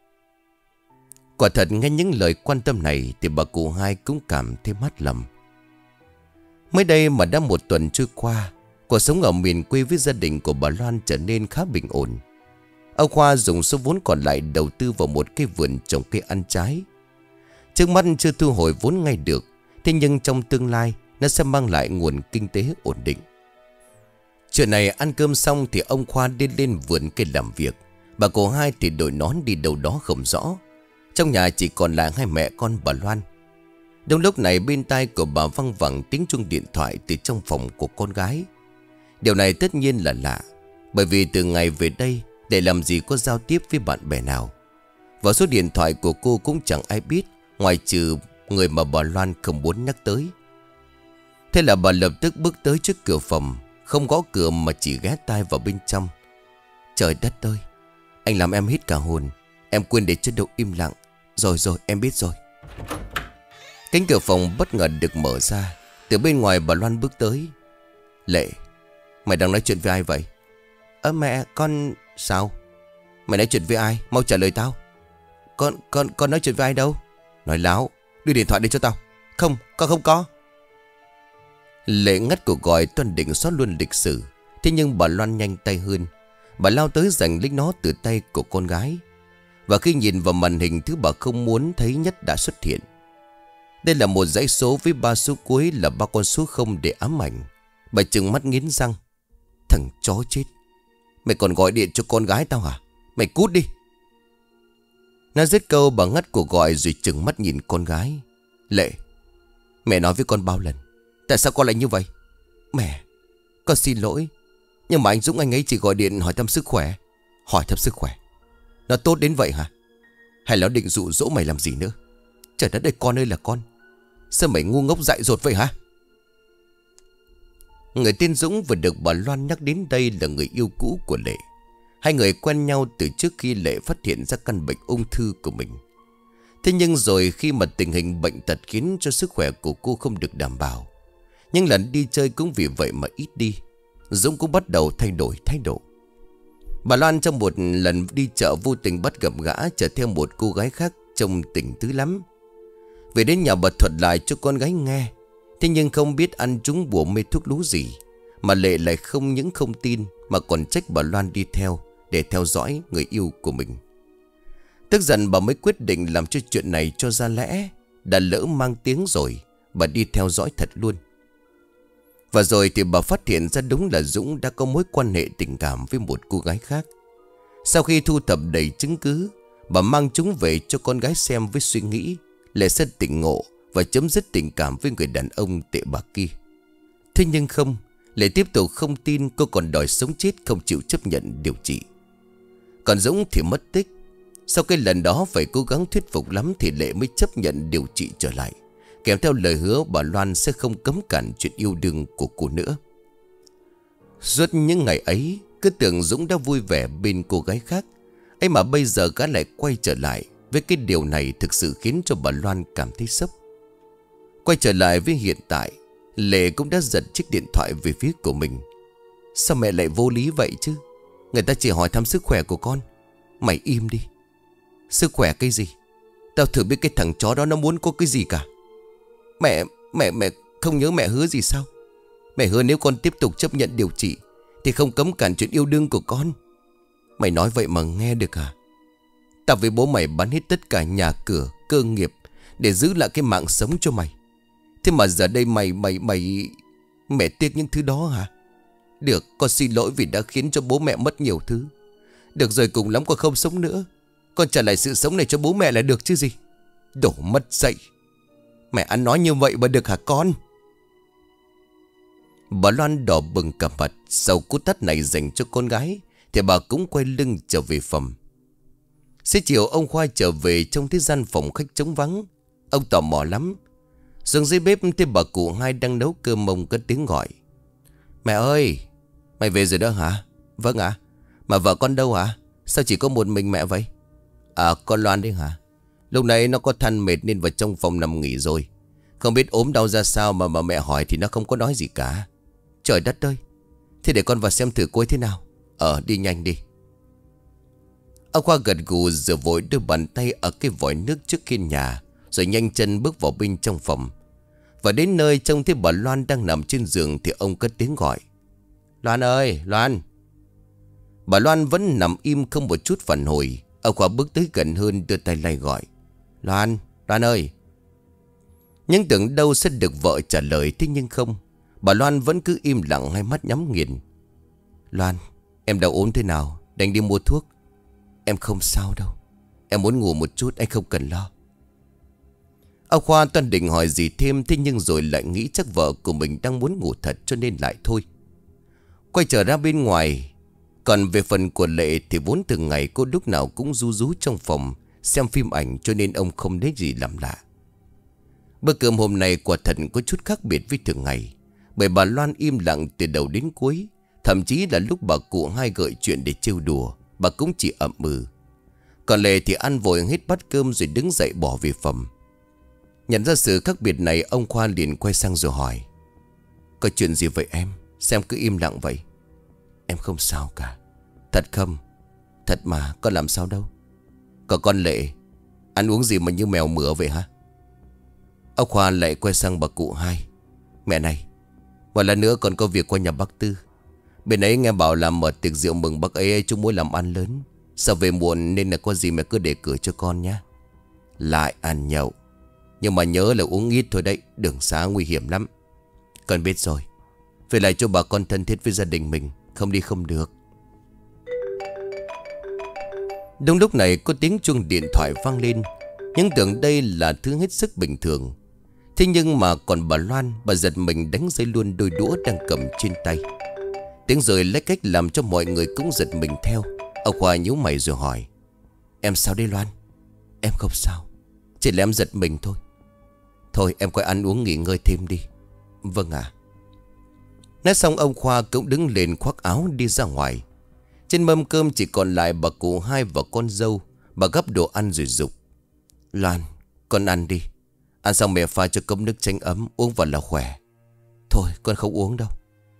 Quả thật nghe những lời quan tâm này thì bà cụ Hai cũng cảm thấy mát lòng. Mới đây mà đã một tuần trôi qua, cuộc sống ở miền quê với gia đình của bà Loan trở nên khá bình ổn. Ông Khoa dùng số vốn còn lại đầu tư vào một cái vườn trồng cây ăn trái. Trước mắt chưa thu hồi vốn ngay được, thế nhưng trong tương lai nó sẽ mang lại nguồn kinh tế ổn định. Chuyện này ăn cơm xong thì ông Khoa đi lên vườn cây làm việc. Bà cụ Hai thì đội nón đi đâu đó không rõ. Trong nhà chỉ còn lại hai mẹ con bà Loan. Đúng lúc này bên tai của bà văng vẳng tiếng chuông điện thoại từ trong phòng của con gái. Điều này tất nhiên là lạ, bởi vì từ ngày về đây để làm gì có giao tiếp với bạn bè nào. Và số điện thoại của cô cũng chẳng ai biết, ngoài trừ người mà bà Loan không muốn nhắc tới. Thế là bà lập tức bước tới trước cửa phòng, không gõ cửa mà chỉ ghé tai vào bên trong. Trời đất ơi, anh làm em hít cả hồn. Em quên để chế độ im lặng. Rồi rồi, em biết rồi. Cánh cửa phòng bất ngờ được mở ra. Từ bên ngoài bà Loan bước tới. Lệ, mày đang nói chuyện với ai vậy? Ơ mẹ, con... Sao? Mày nói chuyện với ai? Mau trả lời tao. Con, con, con nói chuyện với ai đâu? Nói láo, đưa điện thoại đi cho tao. Không, con không có. Lệ ngắt cuộc gọi, toàn định xóa luôn lịch sử. Thế nhưng bà Loan nhanh tay hơn. Bà lao tới giành lấy nó từ tay của con gái. Và khi nhìn vào màn hình, thứ bà không muốn thấy nhất đã xuất hiện. Đây là một dãy số với ba số cuối là ba con số không để ám ảnh. Bà trừng mắt nghiến răng. Thằng chó chết, mày còn gọi điện cho con gái tao hả? Mày cút đi. Nó dứt câu bà ngắt cuộc gọi rồi trừng mắt nhìn con gái. Lệ, mẹ nói với con bao lần, tại sao con lại như vậy? Mẹ, con xin lỗi, nhưng mà anh Dũng anh ấy chỉ gọi điện hỏi thăm sức khỏe. Hỏi thăm sức khỏe? Nó tốt đến vậy hả? Hay nó định dụ dỗ mày làm gì nữa? Trời đất ơi, con ơi là con, Sao mày ngu ngốc dại dột vậy hả? Người tên Dũng vừa được bà Loan nhắc đến đây là người yêu cũ của Lệ. Hai người quen nhau từ trước khi Lệ phát hiện ra căn bệnh ung thư của mình. Thế nhưng rồi khi mà tình hình bệnh tật khiến cho sức khỏe của cô không được đảm bảo, những lần đi chơi cũng vì vậy mà ít đi, Dũng cũng bắt đầu thay đổi thái độ. Bà Loan trong một lần đi chợ vô tình bắt gặp gã chở theo một cô gái khác trông tình tứ lắm. Về đến nhà bà thuật lại cho con gái nghe. Thế nhưng không biết ăn trúng bùa mê thuốc lú gì mà Lệ lại không những không tin mà còn trách bà Loan đi theo để theo dõi người yêu của mình. Tức giận bà mới quyết định làm cho chuyện này cho ra lẽ. Đã lỡ mang tiếng rồi, bà đi theo dõi thật luôn. Và rồi thì bà phát hiện ra đúng là Dũng đã có mối quan hệ tình cảm với một cô gái khác. Sau khi thu thập đầy chứng cứ, bà mang chúng về cho con gái xem với suy nghĩ Lệ sẽ tỉnh ngộ và chấm dứt tình cảm với người đàn ông tệ bạc kia. Thế nhưng không, Lệ tiếp tục không tin, cô còn đòi sống chết không chịu chấp nhận điều trị. Còn Dũng thì mất tích. Sau cái lần đó phải cố gắng thuyết phục lắm thì Lệ mới chấp nhận điều trị trở lại, kèm theo lời hứa bà Loan sẽ không cấm cản chuyện yêu đương của cô nữa. Suốt những ngày ấy, cứ tưởng Dũng đã vui vẻ bên cô gái khác, ấy mà bây giờ gã lại quay trở lại. Với cái điều này thực sự khiến cho bà Loan cảm thấy sốc. Quay trở lại với hiện tại, Lệ cũng đã giật chiếc điện thoại về phía của mình. Sao mẹ lại vô lý vậy chứ? Người ta chỉ hỏi thăm sức khỏe của con. Mày im đi. Sức khỏe cái gì? Tao thử biết cái thằng chó đó nó muốn có cái gì cả. Mẹ, mẹ, mẹ không nhớ mẹ hứa gì sao? Mẹ hứa nếu con tiếp tục chấp nhận điều trị thì không cấm cản chuyện yêu đương của con. Mày nói vậy mà nghe được à? Tao với bố mày bán hết tất cả nhà cửa, cơ nghiệp để giữ lại cái mạng sống cho mày. Thế mà giờ đây mày, mày, mày... Mẹ tiếc những thứ đó hả? Được, con xin lỗi vì đã khiến cho bố mẹ mất nhiều thứ. Được rồi, cùng lắm con không sống nữa. Con trả lại sự sống này cho bố mẹ là được chứ gì. Đổ mất dạy. Mẹ ăn nói như vậy mà được hả con? Bà Loan đỏ bừng cả mặt. Sau cú tát này dành cho con gái thì bà cũng quay lưng trở về phòng. Xế chiều ông Khoa trở về trong cái gian phòng khách trống vắng. Ông tò mò lắm. Xuống dưới bếp thấy bà cụ hai đang nấu cơm, ông cất tiếng gọi. Mẹ ơi, mày về rồi đó hả? Vâng ạ. Mà vợ con đâu hả? Sao chỉ có một mình mẹ vậy? À, con Loan đấy hả? Lúc này nó có than mệt nên vào trong phòng nằm nghỉ rồi. Không biết ốm đau ra sao mà mà mẹ hỏi thì nó không có nói gì cả. Trời đất ơi. Thế để con vào xem thử cô ấy thế nào. Ờ, đi nhanh đi. Ông Khoa gật gù rửa vội đưa bàn tay ở cái vòi nước trước hiên nhà, rồi nhanh chân bước vào bên trong phòng. Và đến nơi trông thấy bà Loan đang nằm trên giường thì ông cất tiếng gọi. Loan ơi, Loan. Bà Loan vẫn nằm im không một chút phản hồi. Ông Khoa bước tới gần hơn, đưa tay lay gọi. Loan, Loan ơi. Nhưng tưởng đâu sẽ được vợ trả lời, thế nhưng không. Bà Loan vẫn cứ im lặng, hai mắt nhắm nghiền. Loan, em đau ốm thế nào? Đành đi mua thuốc. Em không sao đâu. Em muốn ngủ một chút, anh không cần lo. Ông Khoa toàn định hỏi gì thêm, thế nhưng rồi lại nghĩ chắc vợ của mình đang muốn ngủ thật cho nên lại thôi. Quay trở ra bên ngoài. Còn về phần của Lệ thì vốn từng ngày cô lúc nào cũng ru rú trong phòng xem phim ảnh, cho nên ông không thấy gì làm lạ. Bữa cơm hôm nay quả thật có chút khác biệt với thường ngày, bởi bà Loan im lặng từ đầu đến cuối. Thậm chí là lúc bà cụ hai gợi chuyện để trêu đùa, bà cũng chỉ ậm ừ. Còn Lệ thì ăn vội hết bát cơm rồi đứng dậy bỏ về phòng. Nhận ra sự khác biệt này, ông Khoa liền quay sang rồi hỏi. Có chuyện gì vậy em? Xem cứ im lặng vậy. Em không sao cả. Thật không? Thật mà, con làm sao đâu. Còn con Lệ, ăn uống gì mà như mèo mửa vậy hả? Ông Khoa lại quay sang bà cụ hai. Mẹ này, một lần nữa còn có việc qua nhà bác Tư. Bên ấy nghe bảo làm mở tiệc rượu mừng bác ấy, chúng muốn làm ăn lớn. Sao về muộn nên là có gì mẹ cứ để cửa cho con nhá. Lại ăn nhậu. Nhưng mà nhớ là uống ít thôi đấy, đường xá nguy hiểm lắm. Con biết rồi. Về lại cho bà con thân thiết với gia đình mình, không đi không được. Đúng lúc này có tiếng chuông điện thoại vang lên. Nhưng tưởng đây là thứ hết sức bình thường. Thế nhưng mà còn bà Loan, bà giật mình đánh rơi luôn đôi đũa đang cầm trên tay. Tiếng rồi lấy cách làm cho mọi người cũng giật mình theo. Ông Khoa nhíu mày rồi hỏi. Em sao đây Loan? Em không sao, chỉ là em giật mình thôi. Thôi em coi ăn uống nghỉ ngơi thêm đi. Vâng ạ. Nói xong ông Khoa cũng đứng lên khoác áo đi ra ngoài. Trên mâm cơm chỉ còn lại bà cụ hai và con dâu. Bà gấp đồ ăn rồi dục: Loan, con ăn đi. Ăn xong mẹ pha cho cốc nước chanh ấm, uống vào là khỏe. Thôi con không uống đâu.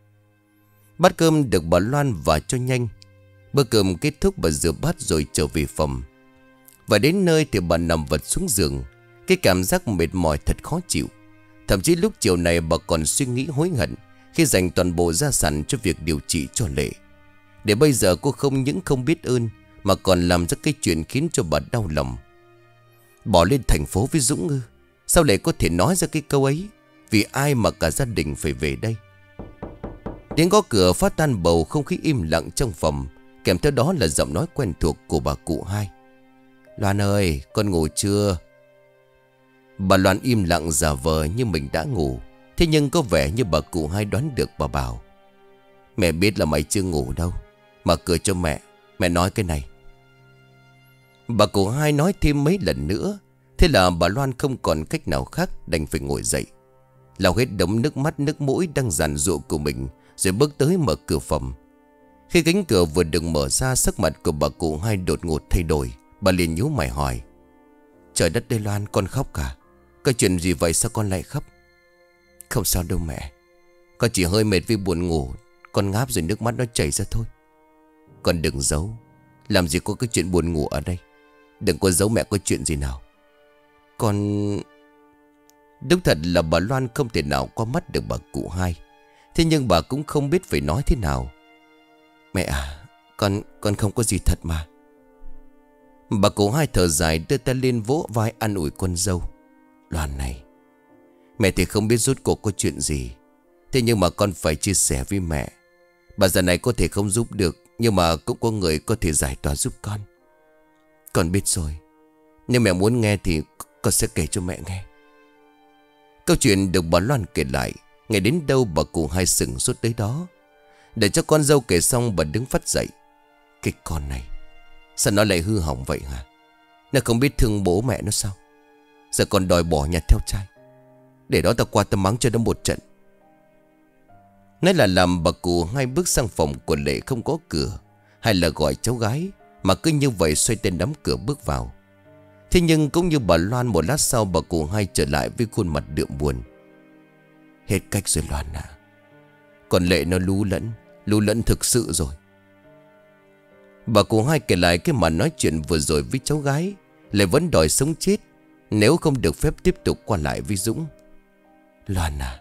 Bát cơm được bà Loan vả cho nhanh. Bữa cơm kết thúc bà rửa bát rồi trở về phòng. Và đến nơi thì bà nằm vật xuống giường. Cái cảm giác mệt mỏi thật khó chịu. Thậm chí lúc chiều này bà còn suy nghĩ hối hận khi dành toàn bộ gia sản cho việc điều trị cho Lệ. Để bây giờ cô không những không biết ơn mà còn làm ra cái chuyện khiến cho bà đau lòng. Bỏ lên thành phố với Dũng ư? Sao Lệ có thể nói ra cái câu ấy? Vì ai mà cả gia đình phải về đây? Tiếng gõ cửa phá tan bầu không khí im lặng trong phòng. Kèm theo đó là giọng nói quen thuộc của bà cụ hai: Loan ơi, con ngủ chưa? Bà Loan im lặng giả vờ như mình đã ngủ. Thế nhưng có vẻ như bà cụ hai đoán được. Bà bảo: Mẹ biết là mày chưa ngủ đâu. Mở cửa cho mẹ. Mẹ nói cái này. Bà cụ hai nói thêm mấy lần nữa. Thế là bà Loan không còn cách nào khác, đành phải ngồi dậy, lau hết đống nước mắt nước mũi đang giàn giụa của mình, rồi bước tới mở cửa phòng. Khi cánh cửa vừa được mở ra, sắc mặt của bà cụ hai đột ngột thay đổi. Bà liền nhíu mày hỏi: Trời đất đây Loan, con khóc cả. Có chuyện gì vậy, sao con lại khóc? Không sao đâu mẹ. Con chỉ hơi mệt vì buồn ngủ. Con ngáp rồi nước mắt nó chảy ra thôi. Con đừng giấu. Làm gì có cái chuyện buồn ngủ ở đây. Đừng có giấu mẹ có chuyện gì nào. Con... Đúng thật là bà Loan không thể nào qua mắt được bà cụ hai. Thế nhưng bà cũng không biết phải nói thế nào. Mẹ à, Con con không có gì thật mà. Bà cụ hai thở dài, đưa tay lên vỗ vai an ủi con dâu: Loan này, mẹ thì không biết rốt cuộc có chuyện gì. Thế nhưng mà con phải chia sẻ với mẹ. Bà già này có thể không giúp được, nhưng mà cũng có người có thể giải tỏa giúp con. Con biết rồi. Nếu mẹ muốn nghe thì con sẽ kể cho mẹ nghe. Câu chuyện được bà Loan kể lại. Ngày đến đâu bà cụ hai sừng sốt tới đó. Để cho con dâu kể xong, bà đứng phắt dậy: Cái con này, sao nó lại hư hỏng vậy hả? Nó không biết thương bố mẹ nó sao? Giờ còn đòi bỏ nhà theo trai. Để đó ta qua ta mắng cho nó một trận. Nói là làm, bà cụ hai bước sang phòng của Lệ không có cửa, hay là gọi cháu gái, mà cứ như vậy xoay tên đóng cửa bước vào. Thế nhưng cũng như bà Loan, một lát sau bà cụ hai trở lại với khuôn mặt đượm buồn: Hết cách rồi Loan à. Còn Lệ nó lú lẫn, lú lẫn thực sự rồi. Bà cụ hai kể lại cái màn nói chuyện vừa rồi với cháu gái. Lệ vẫn đòi sống chết nếu không được phép tiếp tục qua lại với Dũng. Loan à.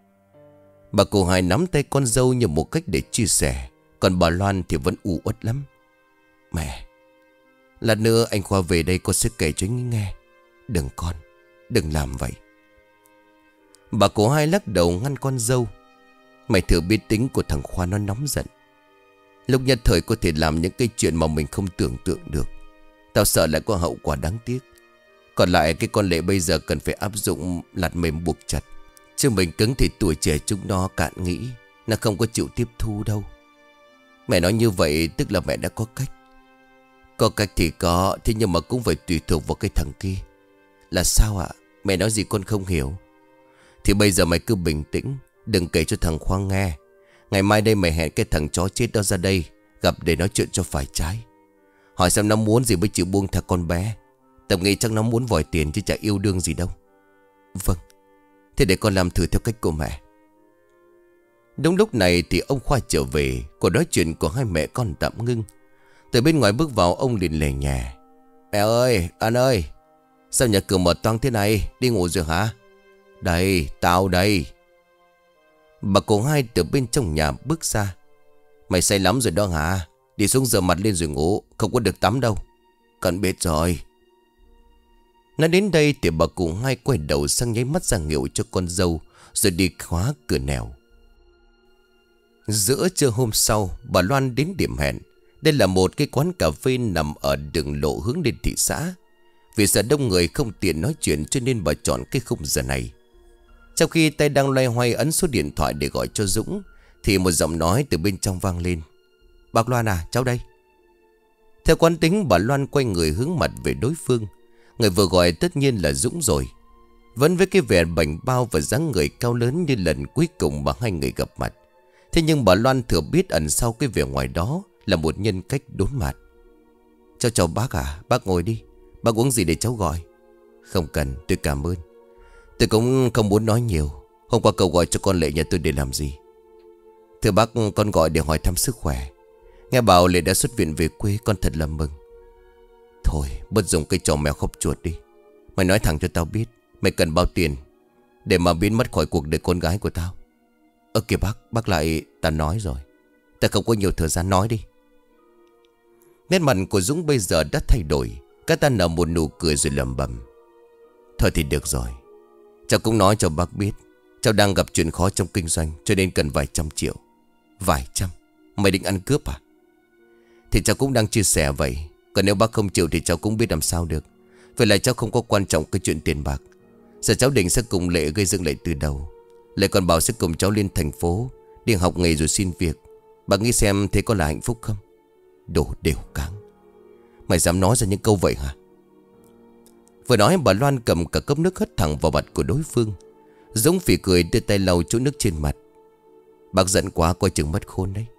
Bà cụ hai nắm tay con dâu như một cách để chia sẻ. Còn bà Loan thì vẫn u uất lắm: Mẹ, lát nữa anh Khoa về đây con sẽ kể cho anh nghe. Đừng con, đừng làm vậy. Bà cụ hai lắc đầu ngăn con dâu: Mày thử biết tính của thằng Khoa, nó nóng giận. Lúc nhất thời có thể làm những cái chuyện mà mình không tưởng tượng được. Tao sợ lại có hậu quả đáng tiếc. Còn lại cái con Lệ bây giờ cần phải áp dụng lạt mềm buộc chặt. Chứ mình cứng thì tuổi trẻ chúng nó cạn nghĩ. Nó không có chịu tiếp thu đâu. Mẹ nói như vậy tức là mẹ đã có cách. Có cách thì có, thế nhưng mà cũng phải tùy thuộc vào cái thằng kia. Là sao ạ? Mẹ nói gì con không hiểu. Thì bây giờ mày cứ bình tĩnh, đừng kể cho thằng Khoa nghe. Ngày mai đây mày hẹn cái thằng chó chết đó ra đây, gặp để nói chuyện cho phải trái. Hỏi xem nó muốn gì mới chịu buông tha con bé. Tầm nghĩ chắc nó muốn vòi tiền chứ chả yêu đương gì đâu. Vâng, thế để con làm thử theo cách của mẹ. Đúng lúc này thì ông Khoa trở về. Cuộc nói chuyện của hai mẹ con tạm ngưng. Từ bên ngoài bước vào, ông liền lề nhẹ: Mẹ ơi, anh ơi, sao nhà cửa mở toang thế này? Đi ngủ rồi hả? Đây, tao đây. Bà cụ hai từ bên trong nhà bước ra: Mày say lắm rồi đó hả? Đi xuống rửa mặt lên rồi ngủ, không có được tắm đâu. Con biết rồi. Nói đến đây thì bà cụ hai quay đầu sang nháy mắt ra hiệu cho con dâu, rồi đi khóa cửa nẻo. Giữa trưa hôm sau, bà Loan đến điểm hẹn. Đây là một cái quán cà phê nằm ở đường lộ hướng lên thị xã. Vì sợ đông người không tiện nói chuyện cho nên bà chọn cái khung giờ này. Trong khi tay đang loay hoay ấn số điện thoại để gọi cho Dũng, thì một giọng nói từ bên trong vang lên: Bác Loan à, cháu đây. Theo quán tính, bà Loan quay người hướng mặt về đối phương. Người vừa gọi tất nhiên là Dũng rồi. Vẫn với cái vẻ bảnh bao và dáng người cao lớn như lần cuối cùng mà hai người gặp mặt. Thế nhưng bà Loan thừa biết ẩn sau cái vẻ ngoài đó là một nhân cách đốn mạt. Cháu chào bác à, bác ngồi đi. Bác uống gì để cháu gọi? Không cần, tôi cảm ơn. Tôi cũng không muốn nói nhiều. Hôm qua cậu gọi cho con Lệ nhà tôi để làm gì? Thưa bác, con gọi để hỏi thăm sức khỏe. Nghe bảo Lệ đã xuất viện về quê, con thật là mừng. Thôi, bớt dùng cái trò mèo khóc chuột đi. Mày nói thẳng cho tao biết, mày cần bao tiền để mà biến mất khỏi cuộc đời con gái của tao? Ơ kìa bác, bác lại... Ta nói rồi, ta không có nhiều thời gian, nói đi. Nét mặt của Dũng bây giờ đã thay đổi. Cả ta nở một nụ cười rồi lẩm bẩm. Thôi thì được rồi. Cháu cũng nói cho bác biết, cháu đang gặp chuyện khó trong kinh doanh, cho nên cần vài trăm triệu. Vài trăm? Mày định ăn cướp à? Thì cháu cũng đang chia sẻ vậy. Còn nếu bác không chịu thì cháu cũng biết làm sao được. Vậy là cháu không có quan trọng cái chuyện tiền bạc. Giờ cháu định sẽ cùng Lệ gây dựng lại từ đầu. Lệ còn bảo sẽ cùng cháu lên thành phố đi học nghề rồi xin việc. Bà nghĩ xem thế có là hạnh phúc không? Đồ đều cáng. Mày dám nói ra những câu vậy hả? Vừa nói bà Loan cầm cả cốc nước hất thẳng vào mặt của đối phương. Dũng phì cười đưa tay lau chỗ nước trên mặt. Bác giận quá, coi chừng mất khôn đấy.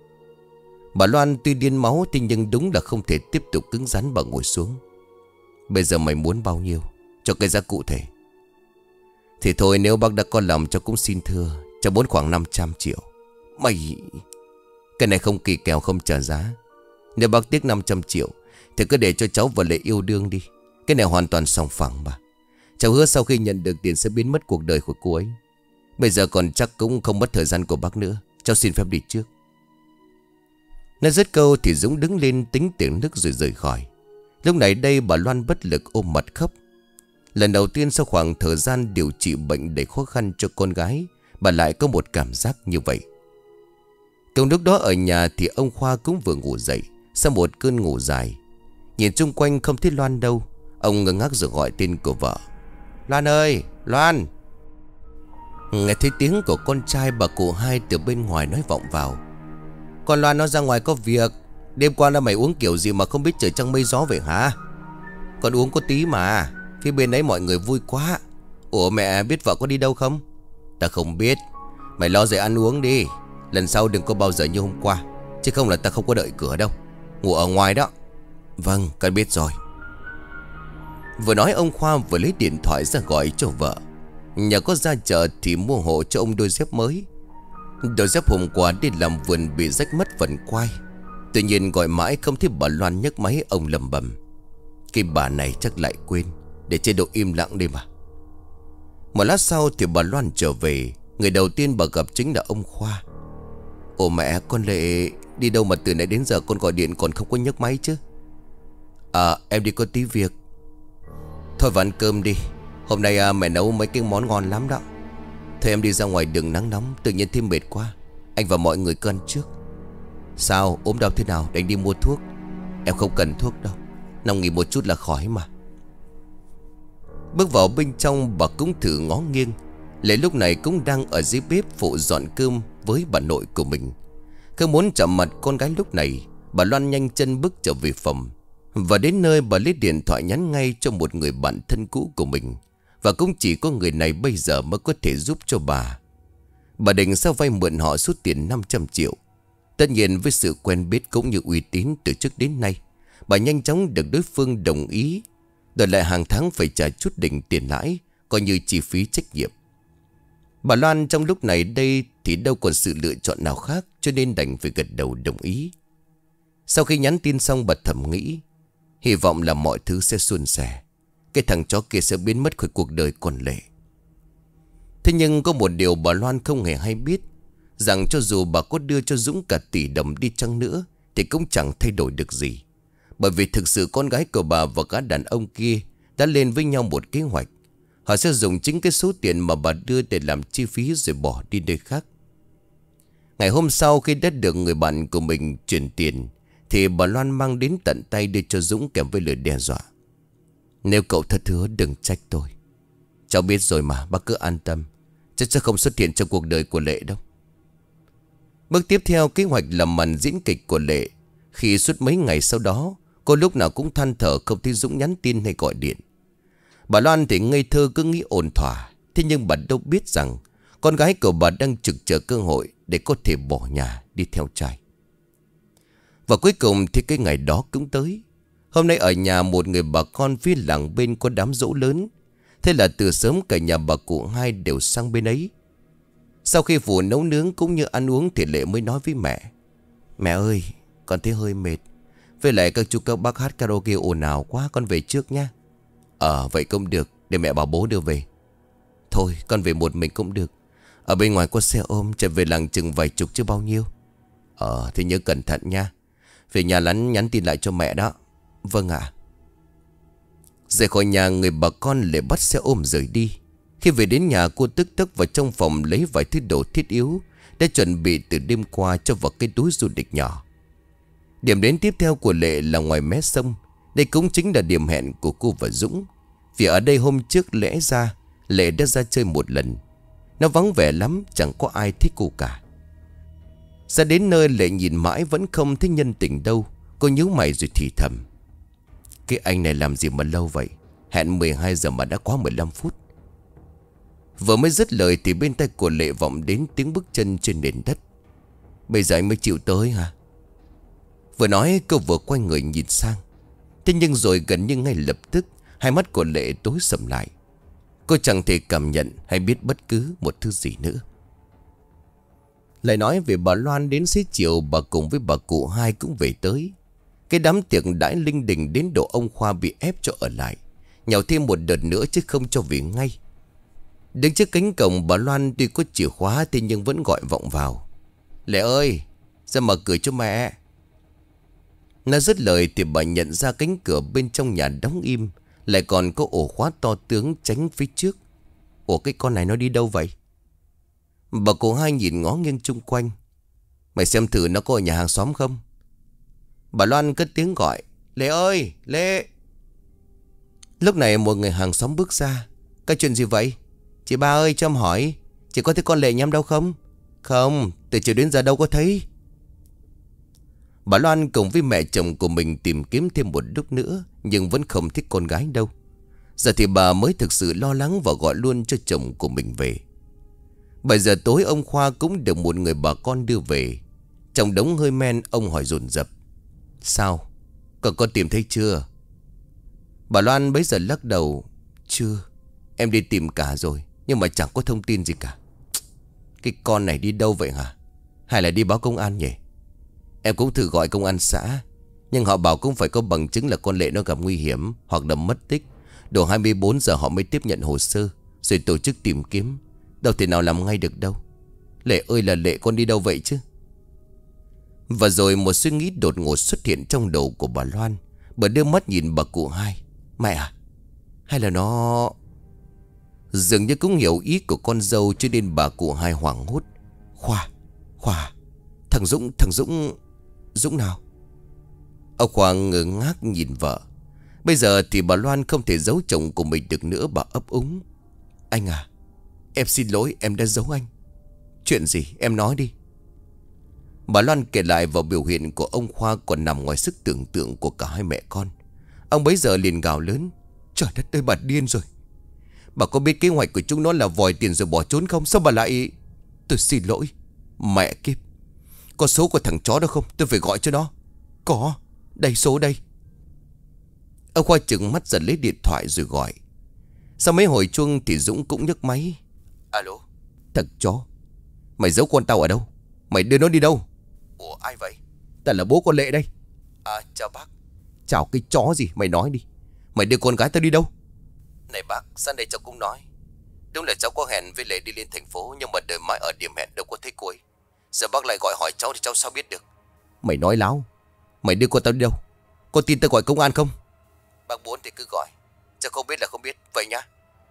Bà Loan tuy điên máu thì nhưng đúng là không thể tiếp tục cứng rắn. Bà ngồi xuống. Bây giờ mày muốn bao nhiêu? Cho cái giá cụ thể. Thì thôi, nếu bác đã có lòng cháu cũng xin thưa. Cháu muốn khoảng năm trăm triệu. Mày... Cái này không kỳ kèo, không trả giá. Nếu bác tiếc năm trăm triệu thì cứ để cho cháu và Lệ yêu đương đi. Cái này hoàn toàn sòng phẳng mà. Cháu hứa sau khi nhận được tiền sẽ biến mất cuộc đời của cô ấy. Bây giờ còn chắc cũng không mất thời gian của bác nữa. Cháu xin phép đi trước. Nói dứt câu thì Dũng đứng lên tính tiền nước rồi rời khỏi. Lúc này đây bà Loan bất lực ôm mặt khóc. Lần đầu tiên sau khoảng thời gian điều trị bệnh đầy khó khăn cho con gái, bà lại có một cảm giác như vậy. Cùng lúc đó ở nhà thì ông Khoa cũng vừa ngủ dậy sau một cơn ngủ dài. Nhìn chung quanh không thấy Loan đâu. Ông ngơ ngác rồi gọi tên của vợ. Loan ơi, Loan. Nghe thấy tiếng của con trai bà cụ hai từ bên ngoài nói vọng vào. Con Loan nó ra ngoài có việc. Đêm qua là mày uống kiểu gì mà không biết trời trăng mây gió vậy hả? Con uống có tí mà. Phía bên ấy mọi người vui quá. Ủa mẹ biết vợ có đi đâu không? Ta không biết. Mày lo dậy ăn uống đi. Lần sau đừng có bao giờ như hôm qua. Chứ không là ta không có đợi cửa đâu. Ngủ ở ngoài đó. Vâng, con biết rồi. Vừa nói ông Khoa vừa lấy điện thoại ra gọi cho vợ. Nhờ có ra chợ thì mua hộ cho ông đôi dép mới. Đôi dép hôm qua đi làm vườn bị rách mất phần quai. Tuy nhiên gọi mãi không thấy bà Loan nhấc máy. Ông lầm bầm. Cái bà này chắc lại quên. Để chế độ im lặng đi mà. Một lát sau thì bà Loan trở về. Người đầu tiên bà gặp chính là ông Khoa. Ồ mẹ, con Lệ đi đâu mà từ nãy đến giờ con gọi điện còn không có nhấc máy chứ? À em đi có tí việc. Thôi vào ăn cơm đi. Hôm nay à, mẹ nấu mấy cái món ngon lắm đó. Thôi em đi ra ngoài đường nắng nóng. Tự nhiên thêm mệt quá. Anh và mọi người cứ ăn trước. Sao ốm đau thế nào để anh đi mua thuốc? Em không cần thuốc đâu. Nằm nghỉ một chút là khỏi mà. Bước vào bên trong bà cũng thử ngó nghiêng. Lệ lúc này cũng đang ở dưới bếp phụ dọn cơm với bà nội của mình. Không muốn chạm mặt con gái lúc này, bà Loan nhanh chân bước trở về phòng. Và đến nơi bà lấy điện thoại nhắn ngay cho một người bạn thân cũ của mình. Và cũng chỉ có người này bây giờ mới có thể giúp cho bà. Bà định sẽ vay mượn họ số tiền năm trăm triệu. Tất nhiên với sự quen biết cũng như uy tín từ trước đến nay, bà nhanh chóng được đối phương đồng ý. Đổi lại hàng tháng phải trả chút đỉnh tiền lãi, coi như chi phí trách nhiệm. Bà Loan trong lúc này đây thì đâu còn sự lựa chọn nào khác, cho nên đành phải gật đầu đồng ý. Sau khi nhắn tin xong bà thầm nghĩ, hy vọng là mọi thứ sẽ suôn sẻ. Cái thằng chó kia sẽ biến mất khỏi cuộc đời con Lệ. Thế nhưng có một điều bà Loan không hề hay biết, rằng cho dù bà có đưa cho Dũng cả tỷ đồng đi chăng nữa thì cũng chẳng thay đổi được gì. Bởi vì thực sự con gái của bà và gã đàn ông kia đã lên với nhau một kế hoạch. Họ sẽ dùng chính cái số tiền mà bà đưa để làm chi phí rồi bỏ đi nơi khác. Ngày hôm sau khi đã được người bạn của mình chuyển tiền thì bà Loan mang đến tận tay đưa cho Dũng kèm với lời đe dọa. Nếu cậu thật hứa đừng trách tôi. Cháu biết rồi mà, bác cứ an tâm. Chắc sẽ không xuất hiện trong cuộc đời của Lệ đâu. Bước tiếp theo kế hoạch làm màn diễn kịch của Lệ. Khi suốt mấy ngày sau đó cô lúc nào cũng than thở không thấy Dũng nhắn tin hay gọi điện. Bà Loan thì ngây thơ cứ nghĩ ổn thỏa. Thế nhưng bà đâu biết rằng con gái của bà đang trực chờ cơ hội để có thể bỏ nhà đi theo trai. Và cuối cùng thì cái ngày đó cũng tới. Hôm nay ở nhà một người bà con phía làng bên có đám giỗ lớn. Thế là từ sớm cả nhà bà cụ hai đều sang bên ấy. Sau khi phụ nấu nướng cũng như ăn uống thì Lệ mới nói với mẹ: Mẹ ơi, con thấy hơi mệt. Với lại các chú các bác hát karaoke ồn ào quá, con về trước nha. Ờ vậy cũng được, để mẹ bảo bố đưa về. Thôi con về một mình cũng được. Ở bên ngoài có xe ôm, chạy về làng chừng vài chục chứ bao nhiêu. Ờ thì nhớ cẩn thận nha. Về nhà lắn nhắn tin lại cho mẹ đó. Vâng ạ. Rời khỏi nhà, người bà con lại bắt xe ôm rời đi. Khi về đến nhà, cô tức tốc vào trong phòng lấy vài thứ đồ thiết yếu đã chuẩn bị từ đêm qua cho vào cái túi du lịch nhỏ. Điểm đến tiếp theo của Lệ là ngoài mé sông. Đây cũng chính là điểm hẹn của cô và Dũng. Vì ở đây hôm trước lẽ ra Lệ đã ra chơi một lần. Nó vắng vẻ lắm, chẳng có ai thích cô cả. Ra đến nơi Lệ nhìn mãi vẫn không thấy nhân tình đâu. Cô nhíu mày rồi thì thầm: Cái anh này làm gì mà lâu vậy? Hẹn mười hai giờ mà đã quá mười lăm phút. Vừa mới dứt lời thì bên tai của Lệ vọng đến tiếng bước chân trên nền đất. Bây giờ anh mới chịu tới hả? Vừa nói cô vừa quay người nhìn sang. Thế nhưng rồi gần như ngay lập tức hai mắt của Lệ tối sầm lại. Cô chẳng thể cảm nhận hay biết bất cứ một thứ gì nữa. Lại nói về bà Loan, đến xế chiều bà cùng với bà cụ hai cũng về tới. Cái đám tiệc đãi linh đình đến độ ông Khoa bị ép cho ở lại, nhào thêm một đợt nữa chứ không cho về ngay. Đứng trước cánh cổng, bà Loan tuy có chìa khóa thế nhưng vẫn gọi vọng vào: Lệ ơi, ra mở cửa cho mẹ. Nó dứt lời thì bà nhận ra cánh cửa bên trong nhà đóng im, lại còn có ổ khóa to tướng tránh phía trước. Ủa cái con này nó đi đâu vậy? Bà cụ hai nhìn ngó nghiêng chung quanh: Mày xem thử nó có ở nhà hàng xóm không? Bà Loan cất tiếng gọi: Lệ ơi, Lệ. Lúc này một người hàng xóm bước ra: Cái chuyện gì vậy? Chị ba ơi, cho em hỏi, chị có thấy con Lệ nhắm đâu không? Không, từ chiều đến giờ đâu có thấy. Bà Loan cùng với mẹ chồng của mình tìm kiếm thêm một lúc nữa, nhưng vẫn không thích con gái đâu. Giờ thì bà mới thực sự lo lắng và gọi luôn cho chồng của mình về. Bảy giờ tối ông Khoa cũng được một người bà con đưa về. Trong đống hơi men, ông hỏi dồn dập: Sao? Con có tìm thấy chưa? Bà Loan bấy giờ lắc đầu: Chưa, em đi tìm cả rồi, nhưng mà chẳng có thông tin gì cả. Cái con này đi đâu vậy hả? Hay là đi báo công an nhỉ? Em cũng thử gọi công an xã, nhưng họ bảo cũng phải có bằng chứng là con Lệ nó gặp nguy hiểm hoặc là mất tích. Đủ hai mươi bốn giờ họ mới tiếp nhận hồ sơ rồi tổ chức tìm kiếm. Đâu thể nào làm ngay được đâu. Lệ ơi là Lệ, con đi đâu vậy chứ? Và rồi một suy nghĩ đột ngột xuất hiện trong đầu của bà Loan. Bà đưa mắt nhìn bà cụ hai: Mẹ à, hay là nó... Dường như cũng hiểu ý của con dâu, cho nên bà cụ hai hoảng hốt: Khoa, Khoa, thằng Dũng, thằng Dũng... Dũng nào? Ông Khoa ngơ ngác nhìn vợ. Bây giờ thì bà Loan không thể giấu chồng của mình được nữa. Bà ấp úng: Anh à, em xin lỗi, em đã giấu anh. Chuyện gì em nói đi. Bà Loan kể lại vào biểu hiện của ông Khoa còn nằm ngoài sức tưởng tượng của cả hai mẹ con. Ông bấy giờ liền gào lớn: Trời đất ơi, bà điên rồi. Bà có biết kế hoạch của chúng nó là vòi tiền rồi bỏ trốn không? Sao bà lại... Tôi xin lỗi. Mẹ kiếp, có số của thằng chó đó không? Tôi phải gọi cho nó. Có, đây số đây. Ông Khoa trừng mắt dần lấy điện thoại rồi gọi. Sau mấy hồi chuông thì Dũng cũng nhấc máy. Alo. Thằng chó, mày giấu con tao ở đâu? Mày đưa nó đi đâu? Ủa ai vậy? Tao là bố con Lệ đây. À chào bác. Chào cái chó gì, mày nói đi. Mày đưa con gái tao đi đâu? Này bác, sang đây cháu cũng nói. Đúng là cháu có hẹn với Lệ đi lên thành phố, nhưng mà đợi mãi ở điểm hẹn đâu có thấy cô ấy. Giờ bác lại gọi hỏi cháu thì cháu sao biết được? Mày nói láo. Mày đưa con tao đi đâu? Có tin tao gọi công an không? Bác muốn thì cứ gọi, cháu không biết là không biết. Vậy nhá.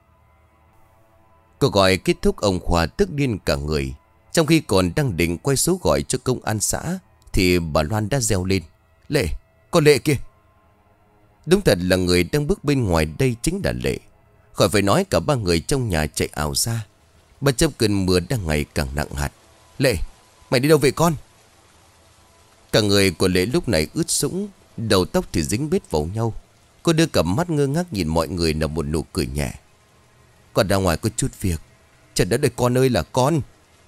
Cuộc gọi kết thúc, ông Khoa tức điên cả người. Trong khi còn đang định quay số gọi cho công an xã thì bà Loan đã reo lên: Lệ, con Lệ kia. Đúng thật là người đang bước bên ngoài đây chính là Lệ. Khỏi phải nói, cả ba người trong nhà chạy ảo ra. Bất chấp cơn mưa đang ngày càng nặng hạt. Lệ, mày đi đâu vậy con? Cả người của Lệ lúc này ướt sũng, đầu tóc thì dính bết vào nhau. Cô đưa cặp mắt ngơ ngác nhìn mọi người nở một nụ cười nhẹ. Con ra ngoài có chút việc. Trời đất ơi con ơi là con.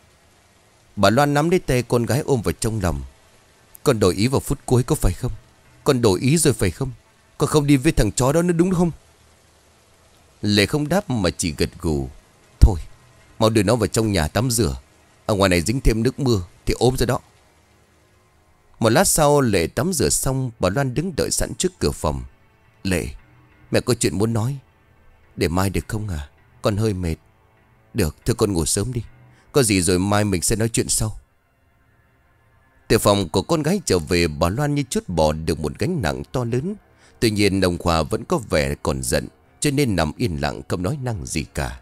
Bà Loan nắm lấy tay con gái ôm vào trong lòng. Con đổi ý vào phút cuối có phải không? Con đổi ý rồi phải không? Con không đi với thằng chó đó nữa đúng không? Lệ không đáp mà chỉ gật gù. Thôi mau đưa nó vào trong nhà tắm rửa. Ở ngoài này dính thêm nước mưa thì ốm ra đó. Một lát sau Lệ tắm rửa xong, bà Loan đứng đợi sẵn trước cửa phòng. Lệ, mẹ có chuyện muốn nói. Để mai được không à? Con hơi mệt. Được, thưa con ngủ sớm đi. Có gì rồi mai mình sẽ nói chuyện sau. Từ phòng của con gái trở về, bà Loan như chút bỏ được một gánh nặng to lớn. Tuy nhiên ông Khoa vẫn có vẻ còn giận, cho nên nằm yên lặng không nói năng gì cả.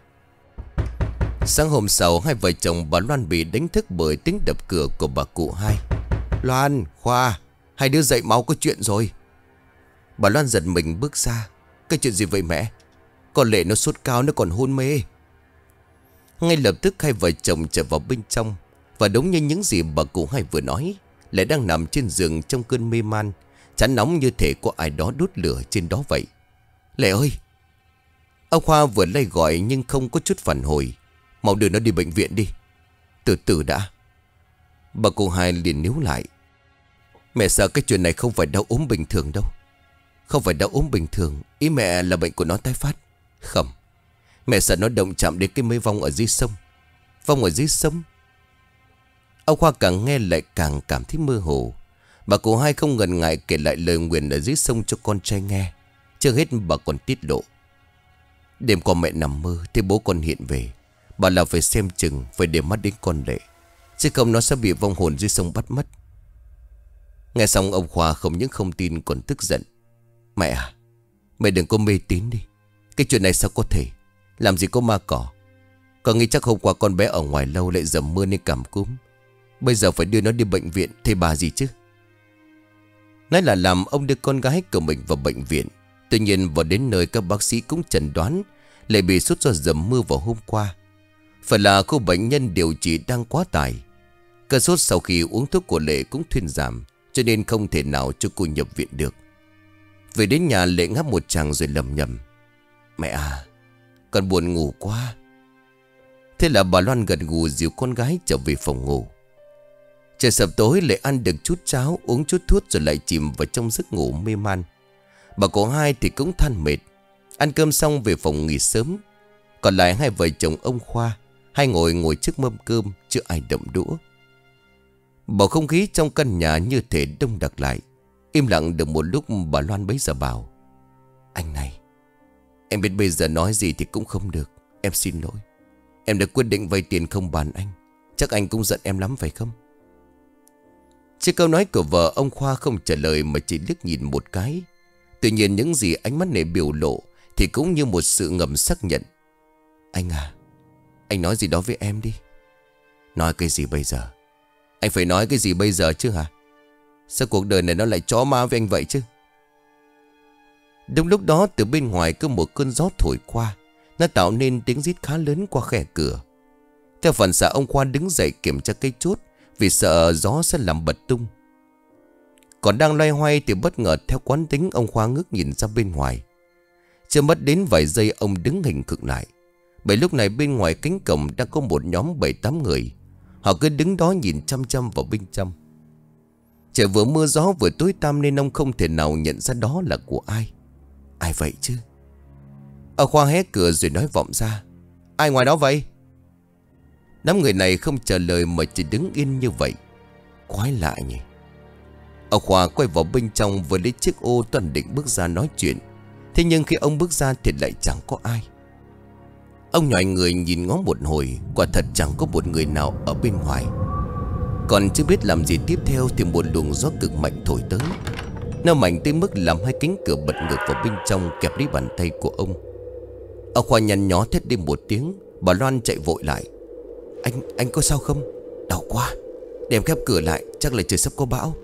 Sáng hôm sau, hai vợ chồng bà Loan bị đánh thức bởi tiếng đập cửa của bà cụ hai. Loan, Khoa, hai đứa dậy mau có chuyện rồi. Bà Loan giật mình bước ra. Cái chuyện gì vậy mẹ? Con Lệ nó sốt cao, nó còn hôn mê. Ngay lập tức hai vợ chồng chạy vào bên trong. Và đúng như những gì bà cụ hai vừa nói, Lệ đang nằm trên giường trong cơn mê man, chán nóng như thể có ai đó đốt lửa trên đó vậy. Lệ ơi! Ông Khoa vừa lay gọi nhưng không có chút phản hồi. Mau đưa nó đi bệnh viện đi. Từ từ đã. Bà cụ hai liền níu lại. Mẹ sợ cái chuyện này không phải đau ốm bình thường đâu. Không phải đau ốm bình thường. Ý mẹ là bệnh của nó tái phát. Không. Mẹ sợ nó động chạm đến cái mấy vong ở dưới sông. Vong ở dưới sông. Ông Khoa càng nghe lại càng cảm thấy mơ hồ. Bà cụ hai không ngần ngại kể lại lời nguyền ở dưới sông cho con trai nghe. Chưa hết bà còn tiết lộ. Đêm qua mẹ nằm mơ thấy bố con hiện về. Bà là phải xem chừng, phải để mắt đến con Lệ, chứ không nó sẽ bị vong hồn dưới sông bắt mất. Nghe xong ông Khoa không những không tin còn tức giận. Mẹ à, mẹ đừng có mê tín đi. Cái chuyện này sao có thể? Làm gì có ma cỏ. Con nghĩ chắc hôm qua con bé ở ngoài lâu lại dầm mưa nên cảm cúm. Bây giờ phải đưa nó đi bệnh viện thì bà gì chứ? Nói là làm ông đưa con gái của mình vào bệnh viện. Tuy nhiên vào đến nơi các bác sĩ cũng chẩn đoán Lệ bị sốt do dầm mưa vào hôm qua. Phải là khu bệnh nhân điều trị đang quá tải. Cơn sốt sau khi uống thuốc của Lệ cũng thuyên giảm, cho nên không thể nào cho cô nhập viện được. Về đến nhà Lệ ngáp một tràng rồi lầm nhầm. Mẹ à, con buồn ngủ quá. Thế là bà Loan gật gù dìu con gái trở về phòng ngủ. Trời sập tối, Lệ ăn được chút cháo, uống chút thuốc rồi lại chìm vào trong giấc ngủ mê man. Bà cụ hai thì cũng than mệt. Ăn cơm xong về phòng nghỉ sớm. Còn lại hai vợ chồng ông Khoa, hai ngồi ngồi trước mâm cơm, chưa ai động đũa. Bầu không khí trong căn nhà như thể đông đặc lại. Im lặng được một lúc, bà Loan bấy giờ bảo. Anh này, em biết bây giờ nói gì thì cũng không được. Em xin lỗi. Em đã quyết định vay tiền không bàn anh. Chắc anh cũng giận em lắm phải không? Trước câu nói của vợ, ông Khoa không trả lời mà chỉ liếc nhìn một cái. Tuy nhiên những gì ánh mắt này biểu lộ thì cũng như một sự ngầm xác nhận. Anh à, anh nói gì đó với em đi. Nói cái gì bây giờ? Anh phải nói cái gì bây giờ chứ hả? Sao cuộc đời này nó lại chó ma với anh vậy chứ? Đúng lúc đó từ bên ngoài có một cơn gió thổi qua. Nó tạo nên tiếng rít khá lớn qua khe cửa. Theo phản xạ ông Khoa đứng dậy kiểm tra cây chốt, vì sợ gió sẽ làm bật tung. Còn đang loay hoay thì bất ngờ theo quán tính ông Khoa ngước nhìn ra bên ngoài. Chưa mất đến vài giây ông đứng hình khựng lại. Bởi lúc này bên ngoài cánh cổng đang có một nhóm bảy tám người. Họ cứ đứng đó nhìn chăm chăm vào bên trong. Trời vừa mưa gió vừa tối tăm nên ông không thể nào nhận ra đó là của ai. Ai vậy chứ? Ông Khoa hé cửa rồi nói vọng ra. Ai ngoài đó vậy? Đám người này không trả lời mà chỉ đứng yên như vậy. Quái lạ nhỉ. Ông Khoa quay vào bên trong vừa lấy chiếc ô toàn định bước ra nói chuyện. Thế nhưng khi ông bước ra thì lại chẳng có ai. Ông nhòi người nhìn ngó một hồi. Quả thật chẳng có một người nào ở bên ngoài. Còn chưa biết làm gì tiếp theo thì một luồng gió cực mạnh thổi tới. Nó mạnh tới mức làm hai cánh cửa bật ngược vào bên trong, kẹp lấy bàn tay của ông. Ông Khoa nhăn nhó thét đi một tiếng. Bà Loan chạy vội lại. Anh, anh có sao không? Đau quá. Để em khép cửa lại, chắc là trời sắp có bão.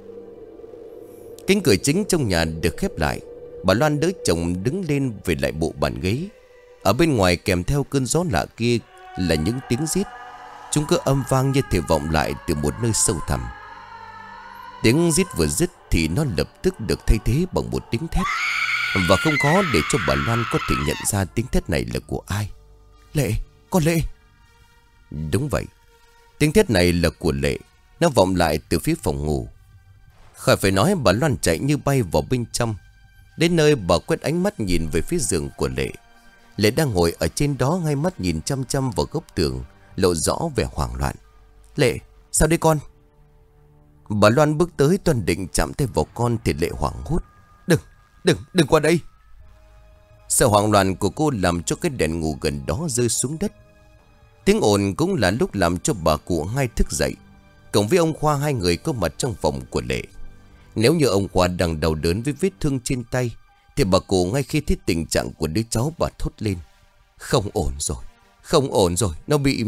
Cánh cửa chính trong nhà được khép lại. Bà Loan đỡ chồng đứng lên về lại bộ bàn ghế. Ở bên ngoài kèm theo cơn gió lạ kia là những tiếng rít. Chúng cứ âm vang như thể vọng lại từ một nơi sâu thẳm. Tiếng rít vừa dứt thì nó lập tức được thay thế bằng một tiếng thét. Và không khó để cho bà Loan có thể nhận ra tiếng thét này là của ai. Lệ, con Lệ. Đúng vậy, tiếng thét này là của Lệ. Nó vọng lại từ phía phòng ngủ. Khỏi phải nói, bà Loan chạy như bay vào bên trong. Đến nơi bà quét ánh mắt nhìn về phía giường của Lệ. Lệ đang ngồi ở trên đó, hai mắt nhìn chăm chăm vào góc tường, lộ rõ vẻ hoảng loạn. Lệ, sao đây con? Bà Loan bước tới toan định chạm tay vào con thì Lệ hoảng hốt. Đừng, đừng, đừng qua đây. Sự hoảng loạn của cô làm cho cái đèn ngủ gần đó rơi xuống đất. Tiếng ồn cũng là lúc làm cho bà cụ Hai thức dậy. Cộng với ông Khoa, hai người có mặt trong phòng của Lệ. Nếu như ông Khoa đang đau đớn với vết thương trên tay thì bà cụ ngay khi thấy tình trạng của đứa cháu, bà thốt lên. Không ổn rồi, không ổn rồi, nó bị...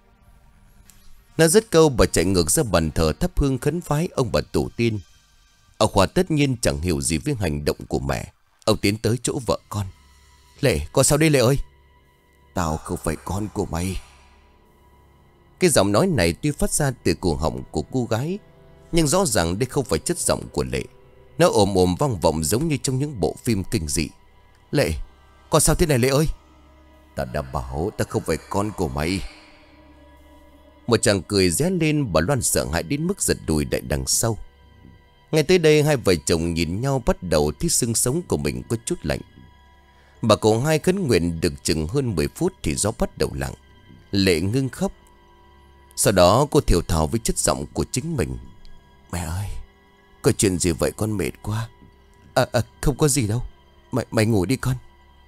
Nó dứt câu, bà chạy ngược ra bàn thờ thắp hương khấn vái ông bà tổ tiên. Ông Khoa tất nhiên chẳng hiểu gì với hành động của mẹ. Ông tiến tới chỗ vợ con. Lệ, con sao đây Lệ ơi? Tao không phải con của mày. Cái giọng nói này tuy phát ra từ cổ họng của cô gái, nhưng rõ ràng đây không phải chất giọng của Lệ. Nó ồm ồm vang vọng giống như trong những bộ phim kinh dị. Lệ, con sao thế này Lệ ơi? Ta đã bảo ta không phải con của mày. Một chàng cười ré lên, bà Loan sợ hãi đến mức giật đùi lại đằng sau. Ngay tới đây, hai vợ chồng nhìn nhau bắt đầu thấy xương sống của mình có chút lạnh. Bà cụ Hai khấn nguyện được chừng hơn mười phút thì gió bắt đầu lặng. Lệ ngưng khóc. Sau đó cô thều thào với chất giọng của chính mình. Mẹ ơi, có chuyện gì vậy, con mệt quá. À, à không có gì đâu. Mày, mày ngủ đi con.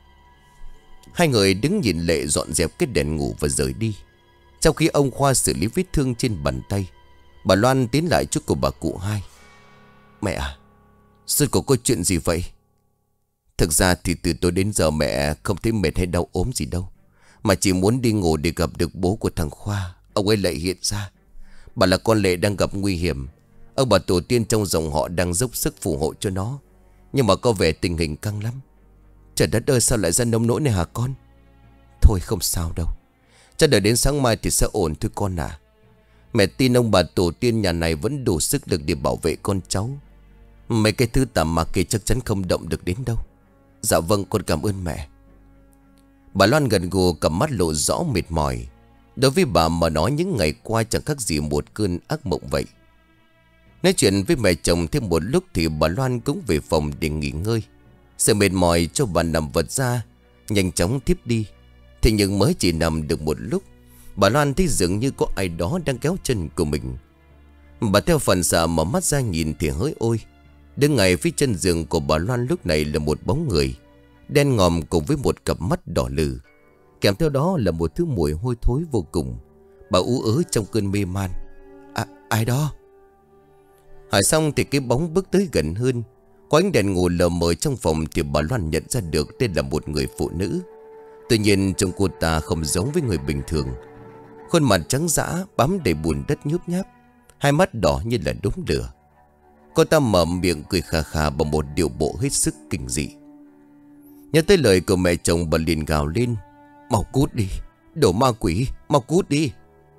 Hai người đứng nhìn Lệ dọn dẹp cái đèn ngủ và rời đi. Trong khi ông Khoa xử lý vết thương trên bàn tay, bà Loan tiến lại trước của bà cụ Hai. Mẹ à, rốt cuộc có chuyện gì vậy? Thực ra thì từ tối đến giờ mẹ không thấy mệt hay đau ốm gì đâu, mà chỉ muốn đi ngủ để gặp được bố của thằng Khoa. Ông ấy lại hiện ra. Bà là con Lệ đang gặp nguy hiểm. Ông bà tổ tiên trong dòng họ đang dốc sức phù hộ cho nó, nhưng mà có vẻ tình hình căng lắm. Trời đất ơi, sao lại ra nông nỗi này hả con? Thôi không sao đâu, chắc đợi đến sáng mai thì sẽ ổn thôi con à. Mẹ tin ông bà tổ tiên nhà này vẫn đủ sức lực để bảo vệ con cháu. Mấy cái thứ tà ma kia chắc chắn không động được đến đâu. Dạ vâng, con cảm ơn mẹ. Bà Loan gần gù, cầm mắt lộ rõ mệt mỏi. Đối với bà mà nói, những ngày qua chẳng khác gì một cơn ác mộng vậy. Nói chuyện với mẹ chồng thêm một lúc thì bà Loan cũng về phòng để nghỉ ngơi. Sự mệt mỏi cho bà nằm vật ra, nhanh chóng thiếp đi. Thế nhưng mới chỉ nằm được một lúc, bà Loan thấy dường như có ai đó đang kéo chân của mình. Bà theo phản xạ mở mắt ra nhìn thì hỡi ôi, đứng ngay phía chân giường của bà Loan lúc này là một bóng người đen ngòm cùng với một cặp mắt đỏ lừ. Kèm theo đó là một thứ mùi hôi thối vô cùng. Bà ú ớ trong cơn mê man. À, ai đó? Hỏi xong thì cái bóng bước tới gần hơn. Có ánh đèn ngủ lờ mờ trong phòng thì bà Loan nhận ra được đây là một người phụ nữ. Tuy nhiên trông cô ta không giống với người bình thường. Khuôn mặt trắng dã, bám đầy bùn đất nhúp nháp, hai mắt đỏ như là đốm lửa. Cô ta mở miệng cười khà khà bằng một điệu bộ hết sức kinh dị. Nhớ tới lời của mẹ chồng, bà liền gào lên. Mau cút đi, đồ ma quỷ, mau cút đi.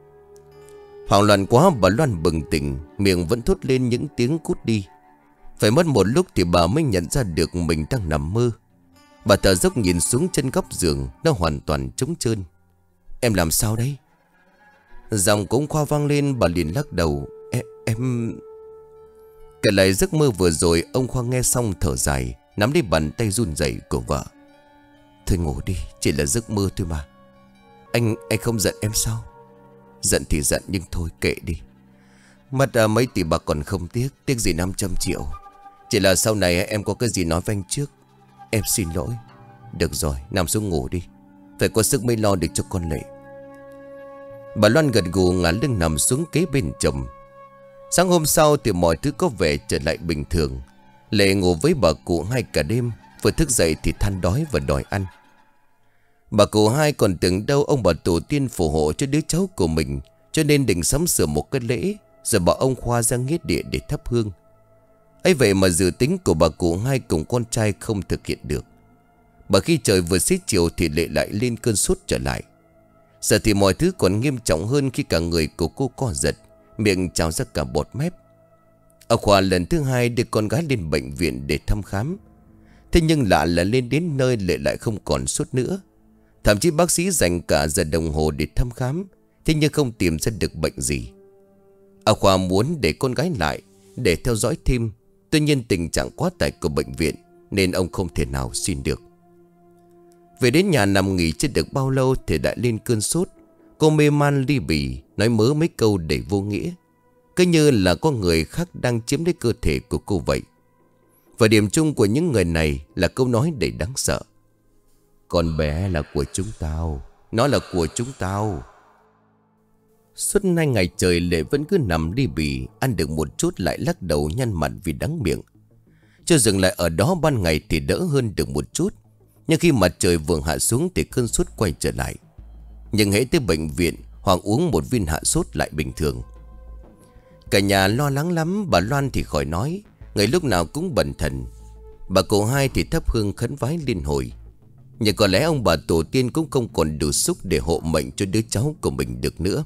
Hoảng loạn quá, bà Loan bừng tỉnh, miệng vẫn thốt lên những tiếng cút đi. Phải mất một lúc thì bà mới nhận ra được mình đang nằm mơ. Bà thở dốc nhìn xuống chân góc giường, nó hoàn toàn trống trơn. Em làm sao đấy? Giọng cũng Khoa vang lên, bà liền lắc đầu. Em... em... Kể lại giấc mơ vừa rồi, ông Khoa nghe xong thở dài, nắm lấy bàn tay run rẩy của vợ. Thôi ngủ đi, chỉ là giấc mơ thôi mà. Anh anh không giận em sao? Giận thì giận nhưng thôi kệ đi. Mất à, mấy tỷ bạc còn không tiếc. Tiếc gì năm trăm triệu. Chỉ là sau này em có cái gì nói với anh trước. Em xin lỗi. Được rồi, nằm xuống ngủ đi. Phải có sức mới lo được cho con Lệ. Bà Loan gật gù ngả lưng nằm xuống kế bên chồng. Sáng hôm sau thì mọi thứ có vẻ trở lại bình thường. Lệ ngủ với bà cụ Hai cả đêm. Vừa thức dậy thì than đói và đòi ăn. Bà cụ Hai còn tưởng đâu ông bà tổ tiên phù hộ cho đứa cháu của mình, cho nên định sắm sửa một cái lễ, rồi bảo ông Khoa ra nghĩa địa để thắp hương. ấy vậy mà dự tính của bà cụ Hai cùng con trai không thực hiện được. Bà khi trời vừa xế chiều thì Lệ lại lên cơn sốt trở lại. Giờ thì mọi thứ còn nghiêm trọng hơn khi cả người của cô co giật, miệng trào ra cả bọt mép. Ông Khoa lần thứ hai đưa con gái lên bệnh viện để thăm khám. Thế nhưng lạ là lên đến nơi Lệ lại không còn sốt nữa. Thậm chí bác sĩ dành cả giờ đồng hồ để thăm khám, thế nhưng không tìm ra được bệnh gì. Ở khoa muốn để con gái lại để theo dõi thêm. Tuy nhiên tình trạng quá tải của bệnh viện nên ông không thể nào xin được. Về đến nhà nằm nghỉ chưa được bao lâu thì đã lên cơn sốt. Cô mê man ly bì, nói mớ mấy câu đầy vô nghĩa, cứ như là có người khác đang chiếm lấy cơ thể của cô vậy. Và điểm chung của những người này là câu nói đầy đáng sợ: con bé là của chúng tao, nó là của chúng tao. Suốt hai ngày trời Lệ vẫn cứ nằm ly bì, ăn được một chút lại lắc đầu nhăn mặt vì đắng miệng. Cho dừng lại ở đó ban ngày thì đỡ hơn được một chút, nhưng khi mặt trời vừa hạ xuống thì cơn sốt quay trở lại. Nhưng hễ tới bệnh viện hoặc uống một viên hạ sốt lại bình thường. Cả nhà lo lắng lắm. Bà Loan thì khỏi nói, ngày lúc nào cũng bần thần. Bà cụ Hai thì thắp hương khấn vái liên hồi. Nhưng có lẽ ông bà tổ tiên cũng không còn đủ sức để hộ mệnh cho đứa cháu của mình được nữa.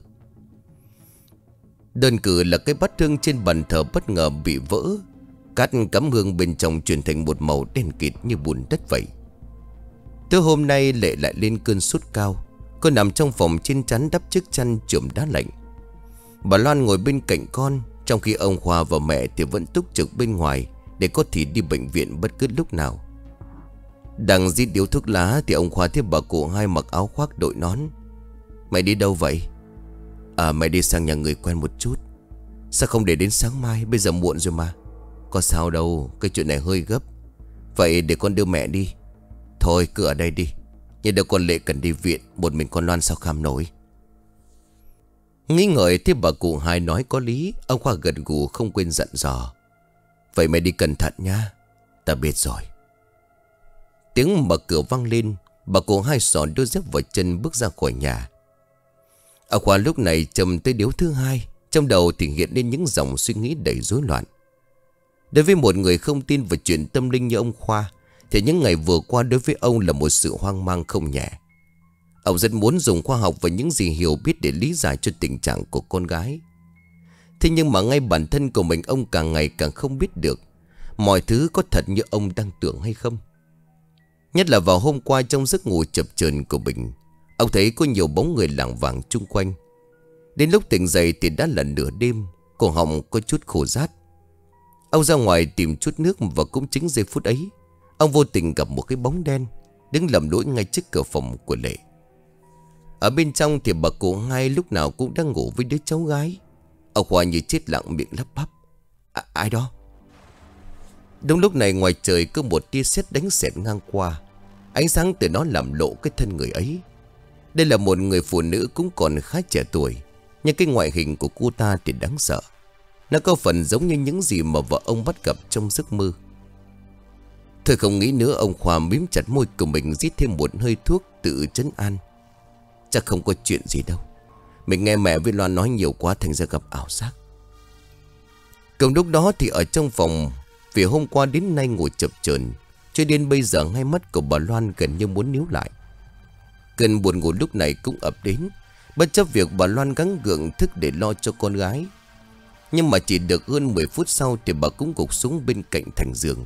Đơn cử là cái bát hương trên bàn thờ bất ngờ bị vỡ. Cát cắm hương bên trong chuyển thành một màu đen kịt như bùn đất vậy. Tới hôm nay Lệ lại lên cơn sốt cao. Cô nằm trong phòng trên chắn đắp chiếc chăn chườm đá lạnh. Bà Loan ngồi bên cạnh con, trong khi ông Khoa và mẹ thì vẫn túc trực bên ngoài để có thể đi bệnh viện bất cứ lúc nào. Đang rít điếu thuốc lá thì ông Khoa thấy bà cụ Hai mặc áo khoác đội nón. Mày đi đâu vậy? À, mày đi sang nhà người quen một chút. Sao không để đến sáng mai, bây giờ muộn rồi mà. Có sao đâu, cái chuyện này hơi gấp. Vậy để con đưa mẹ đi. Thôi cứ ở đây đi, nhưng đâu con Lệ cần đi viện, một mình con Loan sao kham nổi. Nghĩ ngợi thế bà cụ Hai nói có lý. Ông Khoa gật gù không quên dặn dò: vậy mày đi cẩn thận nha. Ta biết rồi. Tiếng mở cửa vang lên. Bà cụ Hai xỏ đôi dép vào chân bước ra khỏi nhà. Ông Khoa lúc này châm tới điếu thứ hai. Trong đầu thì hiện lên những dòng suy nghĩ đầy rối loạn. Đối với một người không tin vào chuyện tâm linh như ông Khoa thì những ngày vừa qua đối với ông là một sự hoang mang không nhẹ. Ông rất muốn dùng khoa học và những gì hiểu biết để lý giải cho tình trạng của con gái. Thế nhưng mà ngay bản thân của mình ông càng ngày càng không biết được mọi thứ có thật như ông đang tưởng hay không. Nhất là vào hôm qua trong giấc ngủ chập chờn của mình, ông thấy có nhiều bóng người lảng vảng chung quanh. Đến lúc tỉnh dậy thì đã là nửa đêm, cổ họng có chút khô rát. Ông ra ngoài tìm chút nước và cũng chính giây phút ấy ông vô tình gặp một cái bóng đen đứng lầm lũi ngay trước cửa phòng của Lệ. Ở bên trong thì bà cụ Hai lúc nào cũng đang ngủ với đứa cháu gái. Ông Khoa như chết lặng miệng lắp bắp: à, ai đó? Đúng lúc này ngoài trời có một tia sét đánh xẹt ngang qua. Ánh sáng từ nó làm lộ cái thân người ấy. Đây là một người phụ nữ cũng còn khá trẻ tuổi, nhưng cái ngoại hình của cô ta thì đáng sợ. Nó có phần giống như những gì mà vợ ông bắt gặp trong giấc mơ. Thôi không nghĩ nữa, ông Khoa mím chặt môi của mình, rít thêm một hơi thuốc tự trấn an: chắc không có chuyện gì đâu. Mình nghe mẹ với Loan nói nhiều quá thành ra gặp ảo giác. Cùng lúc đó thì ở trong phòng, vì hôm qua đến nay ngủ chập chờn cho đến bây giờ ngay mắt của bà Loan gần như muốn níu lại. Cơn buồn ngủ lúc này cũng ập đến, bất chấp việc bà Loan gắng gượng thức để lo cho con gái. Nhưng mà chỉ được hơn mười phút sau thì bà cũng gục xuống bên cạnh thành giường.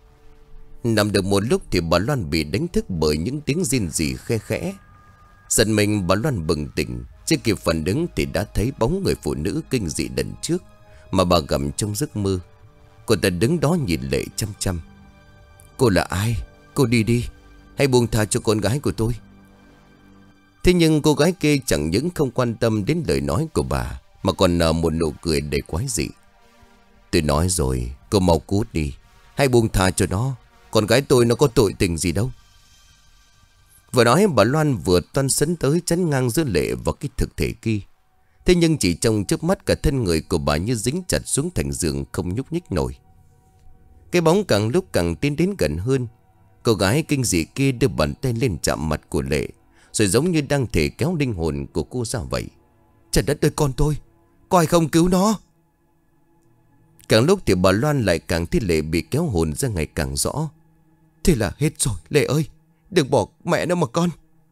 Nằm được một lúc thì bà Loan bị đánh thức bởi những tiếng rên rỉ khe khẽ. Giật mình bà Loan bừng tỉnh, chưa kịp phản ứng thì đã thấy bóng người phụ nữ kinh dị đần trước mà bà gặp trong giấc mơ. Cô ta đứng đó nhìn Lệ chăm chăm. Cô là ai? Cô đi đi, hãy buông tha cho con gái của tôi. Thế nhưng cô gái kia chẳng những không quan tâm đến lời nói của bà, mà còn nở một nụ cười đầy quái dị. Tôi nói rồi, cô mau cút đi, hãy buông tha cho nó. Con gái tôi nó có tội tình gì đâu. Vừa nói bà Loan vừa toan sấn tới chắn ngang giữa Lệ và cái thực thể kia. Thế nhưng chỉ trong chớp mắt cả thân người của bà như dính chặt xuống thành giường không nhúc nhích nổi. Cái bóng càng lúc càng tiến đến gần hơn. Cô gái kinh dị kia đưa bàn tay lên chạm mặt của Lệ, rồi giống như đang thể kéo linh hồn của cô ra vậy. Trời đất ơi, con tôi, có ai không cứu nó? Càng lúc thì bà Loan lại càng thấy Lệ bị kéo hồn ra ngày càng rõ. Thế là hết rồi Lệ ơi, đừng bỏ mẹ nó mà con.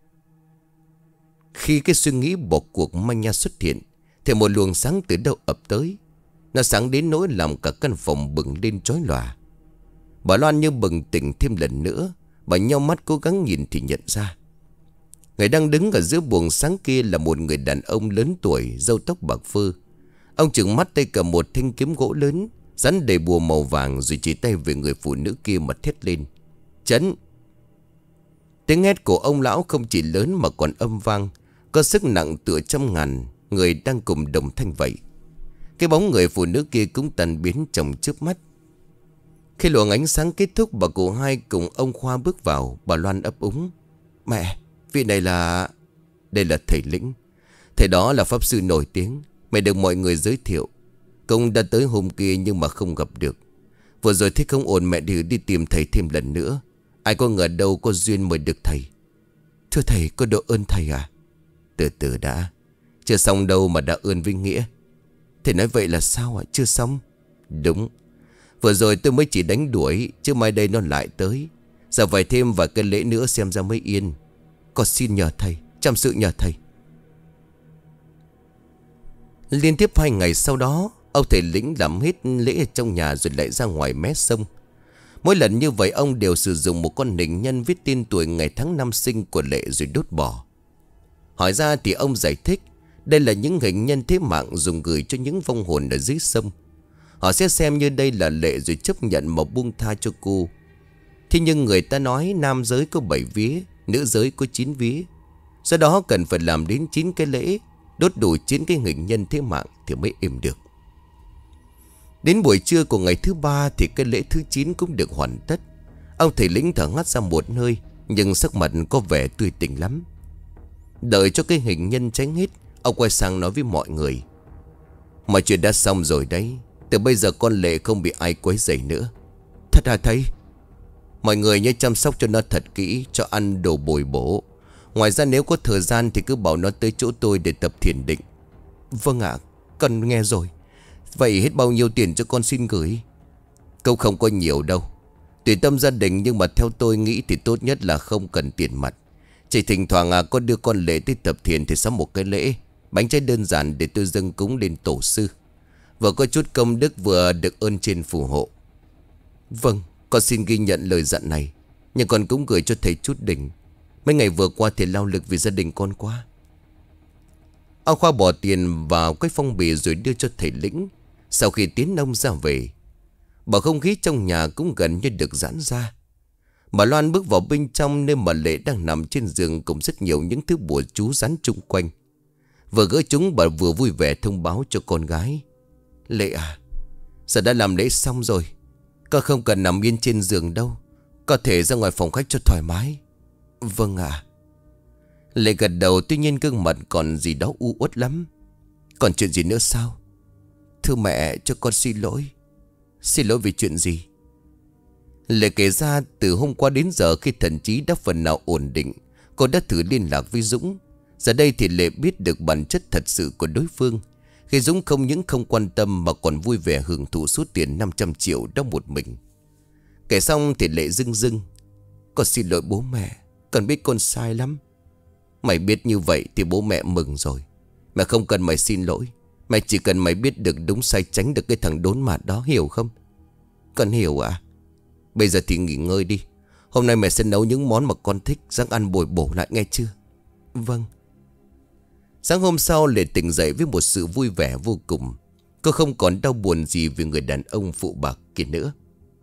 Khi cái suy nghĩ bỏ cuộc manh nha xuất hiện thì một luồng sáng từ đâu ập tới. Nó sáng đến nỗi làm cả căn phòng bừng lên chói lòa. Bà Loan như bừng tỉnh thêm lần nữa. Bà nheo mắt cố gắng nhìn thì nhận ra người đang đứng ở giữa buồng sáng kia là một người đàn ông lớn tuổi, râu tóc bạc phơ. Ông trừng mắt tay cầm một thanh kiếm gỗ lớn dán đầy bùa màu vàng, rồi chỉ tay về người phụ nữ kia mà thét lên: "Trấn!" Tiếng hét của ông lão không chỉ lớn mà còn âm vang, có sức nặng tựa trăm ngàn người đang cùng đồng thanh vậy. Cái bóng người phụ nữ kia cũng tan biến trong chớp mắt. Khi luồng ánh sáng kết thúc, bà cụ hai cùng ông Khoa bước vào. Bà Loan ấp úng: "Mẹ, vị này là..." "Đây là thầy Lĩnh. Thầy đó là pháp sư nổi tiếng, mẹ được mọi người giới thiệu. Công đã tới hôm kia nhưng mà không gặp được. Vừa rồi thấy không ổn, mẹ đi đi tìm thầy thêm lần nữa. Ai có ngờ đâu có duyên mời được thầy." "Thưa thầy, có độ ơn thầy à?" "Từ từ đã, chưa xong đâu mà đã ơn với nghĩa." "Thầy nói vậy là sao ạ? Chưa xong?" "Đúng. Vừa rồi tôi mới chỉ đánh đuổi, chứ mai đây nó lại tới. Giờ phải thêm vài cái lễ nữa xem ra mới yên. Con xin nhờ thầy, chăm sự nhờ thầy." Liên tiếp hai ngày sau đó, ông thầy Lĩnh làm hết lễ ở trong nhà rồi lại ra ngoài mé sông. Mỗi lần như vậy ông đều sử dụng một con nịnh nhân viết tên tuổi, ngày tháng năm sinh của Lệ rồi đốt bỏ. Hỏi ra thì ông giải thích đây là những hình nhân thế mạng dùng gửi cho những vong hồn ở dưới sông. Họ sẽ xem như đây là Lệ rồi chấp nhận mà buông tha cho cô. Thế nhưng người ta nói nam giới có bảy vía, nữ giới có chín vía. Do đó cần phải làm đến chín cái lễ, đốt đủ chín cái hình nhân thế mạng thì mới êm được. Đến buổi trưa của ngày thứ ba thì cái lễ thứ chín cũng được hoàn tất. Ông thầy Lĩnh thở hắt ra một hơi, nhưng sắc mặt có vẻ tươi tỉnh lắm. Đợi cho cái hình nhân tránh hết, ông quay sang nói với mọi người: "Mọi chuyện đã xong rồi đấy. Từ bây giờ con Lệ không bị ai quấy rầy nữa." "Thật hả thầy?" "Mọi người nhớ chăm sóc cho nó thật kỹ, cho ăn đồ bồi bổ. Ngoài ra nếu có thời gian thì cứ bảo nó tới chỗ tôi để tập thiền định." "Vâng ạ, con nghe rồi. Vậy hết bao nhiêu tiền cho con xin gửi?" "Cũng không có nhiều đâu. Tùy tâm gia đình, nhưng mà theo tôi nghĩ thì tốt nhất là không cần tiền mặt. Chỉ thỉnh thoảng à, có đưa con Lệ tới tập thiền thì sắm một cái lễ bánh trái đơn giản để tôi dâng cúng lên tổ sư. Vừa có chút công đức, vừa được ơn trên phù hộ." "Vâng, con xin ghi nhận lời dặn này. Nhưng con cũng gửi cho thầy chút đỉnh. Mấy ngày vừa qua thì lao lực vì gia đình con quá." Ông Khoa bỏ tiền vào cái phong bì rồi đưa cho thầy Lĩnh. Sau khi tiến ông ra về, bầu không khí trong nhà cũng gần như được giãn ra. Bà Loan bước vào bên trong nơi mà Lệ đang nằm trên giường cùng rất nhiều những thứ bùa chú dán chung quanh. Vừa gỡ chúng, bà vừa vui vẻ thông báo cho con gái: "Lệ à, giờ đã làm lễ xong rồi. Con không cần nằm yên trên giường đâu, có thể ra ngoài phòng khách cho thoải mái." "Vâng ạ." Lệ gật đầu, tuy nhiên gương mặt còn gì đó u uất lắm. "Còn chuyện gì nữa sao?" "Thưa mẹ, cho con xin lỗi." "Xin lỗi vì chuyện gì?" Lệ kể ra từ hôm qua đến giờ, khi thần trí đã phần nào ổn định, cô đã thử liên lạc với Dũng. Giờ đây thì Lệ biết được bản chất thật sự của đối phương, khi Dũng không những không quan tâm mà còn vui vẻ hưởng thụ số tiền năm trăm triệu đó một mình. Kể xong thì Lệ rưng rưng: "Con xin lỗi bố mẹ, con biết con sai lắm." "Mày biết như vậy thì bố mẹ mừng rồi. Mẹ không cần mày xin lỗi. Mẹ chỉ cần mày biết được đúng sai, tránh được cái thằng đốn mạt đó, hiểu không?" "Con hiểu ạ." "Bây giờ thì nghỉ ngơi đi. Hôm nay mẹ sẽ nấu những món mà con thích, ráng ăn bồi bổ lại nghe chưa?" "Vâng." Sáng hôm sau, Lệ tỉnh dậy với một sự vui vẻ vô cùng. Cô không còn đau buồn gì vì người đàn ông phụ bạc kia nữa.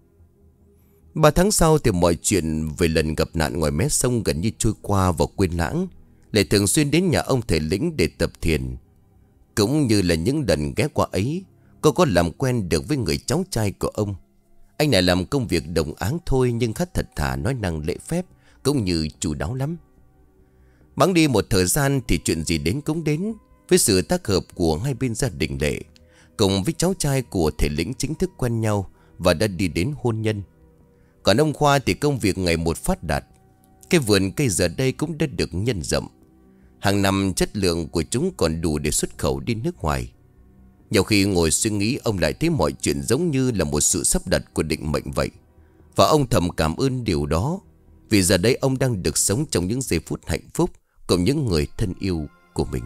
Ba tháng sau thì mọi chuyện về lần gặp nạn ngoài mé sông gần như trôi qua và quên lãng. Lệ thường xuyên đến nhà ông thầy Lĩnh để tập thiền. Cũng như là những lần ghé qua ấy, cô có làm quen được với người cháu trai của ông. Anh này làm công việc đồng áng thôi, nhưng khá thật thà, nói năng lễ phép, cũng như chu đáo lắm. Bẵng đi một thời gian thì chuyện gì đến cũng đến. Với sự tác hợp của hai bên gia đình Lệ cùng với cháu trai của thầy Lĩnh chính thức quen nhau và đã đi đến hôn nhân. Còn ông Khoa thì công việc ngày một phát đạt. Cái vườn cây giờ đây cũng đã được nhân rộng. Hàng năm chất lượng của chúng còn đủ để xuất khẩu đi nước ngoài. Nhiều khi ngồi suy nghĩ, ông lại thấy mọi chuyện giống như là một sự sắp đặt của định mệnh vậy. Và ông thầm cảm ơn điều đó, vì giờ đây ông đang được sống trong những giây phút hạnh phúc cùng những người thân yêu của mình.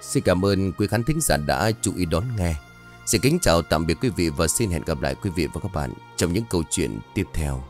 Xin cảm ơn quý khán thính giả đã chú ý đón nghe. Xin kính chào tạm biệt quý vị và xin hẹn gặp lại quý vị và các bạn trong những câu chuyện tiếp theo.